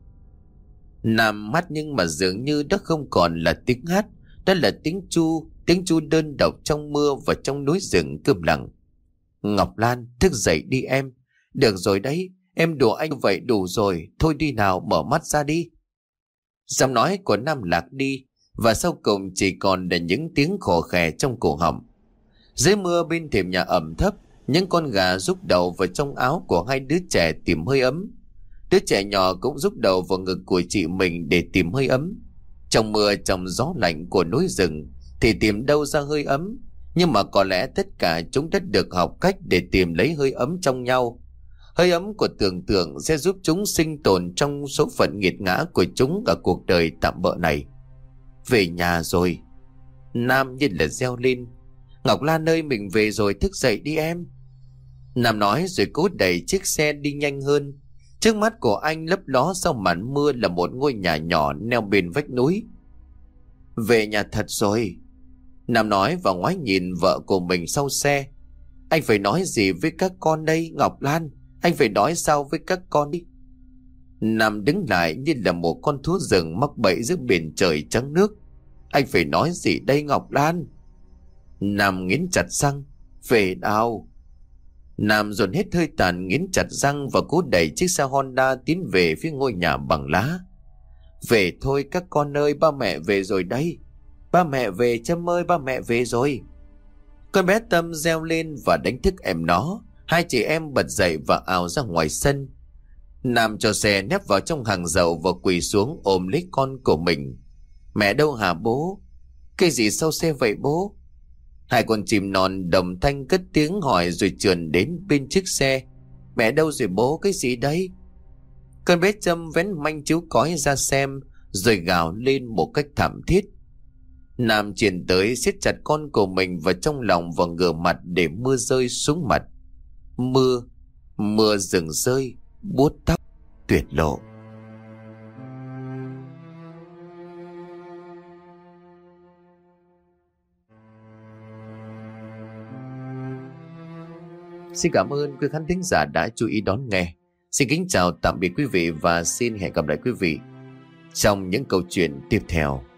Nam mắt nhưng mà dường như đó không còn là tiếng hát, đó là tiếng chu đơn độc trong mưa và trong núi rừng câm lặng. Ngọc Lan, thức dậy đi em. Được rồi đấy, em đùa anh vậy đủ rồi, thôi đi nào, mở mắt ra đi. Giọng nói của Nam lạc đi, và sau cùng chỉ còn là những tiếng khò khè trong cổ họng. Dưới mưa bên thềm nhà ẩm thấp, những con gà rúc đầu vào trong áo của hai đứa trẻ tìm hơi ấm. Đứa trẻ nhỏ cũng rúc đầu vào ngực của chị mình để tìm hơi ấm. Trong mưa, trong gió lạnh của núi rừng thì tìm đâu ra hơi ấm. Nhưng mà có lẽ tất cả chúng đã được học cách để tìm lấy hơi ấm trong nhau. Hơi ấm của tưởng tượng sẽ giúp chúng sinh tồn trong số phận nghiệt ngã của chúng ở cuộc đời tạm bợ này. Về nhà rồi. Nam như là reo lên. Ngọc Lan ơi, mình về rồi, thức dậy đi em. Nam nói rồi cố đẩy chiếc xe đi nhanh hơn. Trước mắt của anh lấp ló sau màn mưa là một ngôi nhà nhỏ neo bên vách núi. Về nhà thật rồi. Nam nói và ngoái nhìn vợ của mình sau xe. Anh phải nói gì với các con đây Ngọc Lan? Anh phải nói sao với các con đi? Nam đứng lại như là một con thú rừng mắc bẫy giữa biển trời trắng nước. Anh phải nói gì đây Ngọc Lan? Nam nghiến chặt răng. Về nào? Nam dồn hết hơi tàn, nghiến chặt răng và cố đẩy chiếc xe Honda tiến về phía ngôi nhà bằng lá. Về thôi các con ơi, ba mẹ về rồi đây. Ba mẹ về, Trâm ơi, ba mẹ về rồi. Con bé Tâm reo lên và đánh thức em nó. Hai chị em bật dậy và ào ra ngoài sân. Nam cho xe nép vào trong hàng dầu và quỳ xuống ôm lấy con của mình. Mẹ đâu hả bố? Cái gì sau xe vậy bố? Hai con chim non đồng thanh cất tiếng hỏi rồi trườn đến bên chiếc xe. Mẹ đâu rồi bố? Cái gì đấy? Con bé Trâm vén manh chiếu cói ra xem rồi gào lên một cách thảm thiết. Nam chuyển tới siết chặt con của mình vào trong lòng và ngửa mặt để mưa rơi xuống mặt. Mưa rừng rơi, buốt tóc, tuyệt lộ. Xin cảm ơn quý khán thính giả đã chú ý đón nghe. Xin kính chào tạm biệt quý vị và xin hẹn gặp lại quý vị trong những câu chuyện tiếp theo.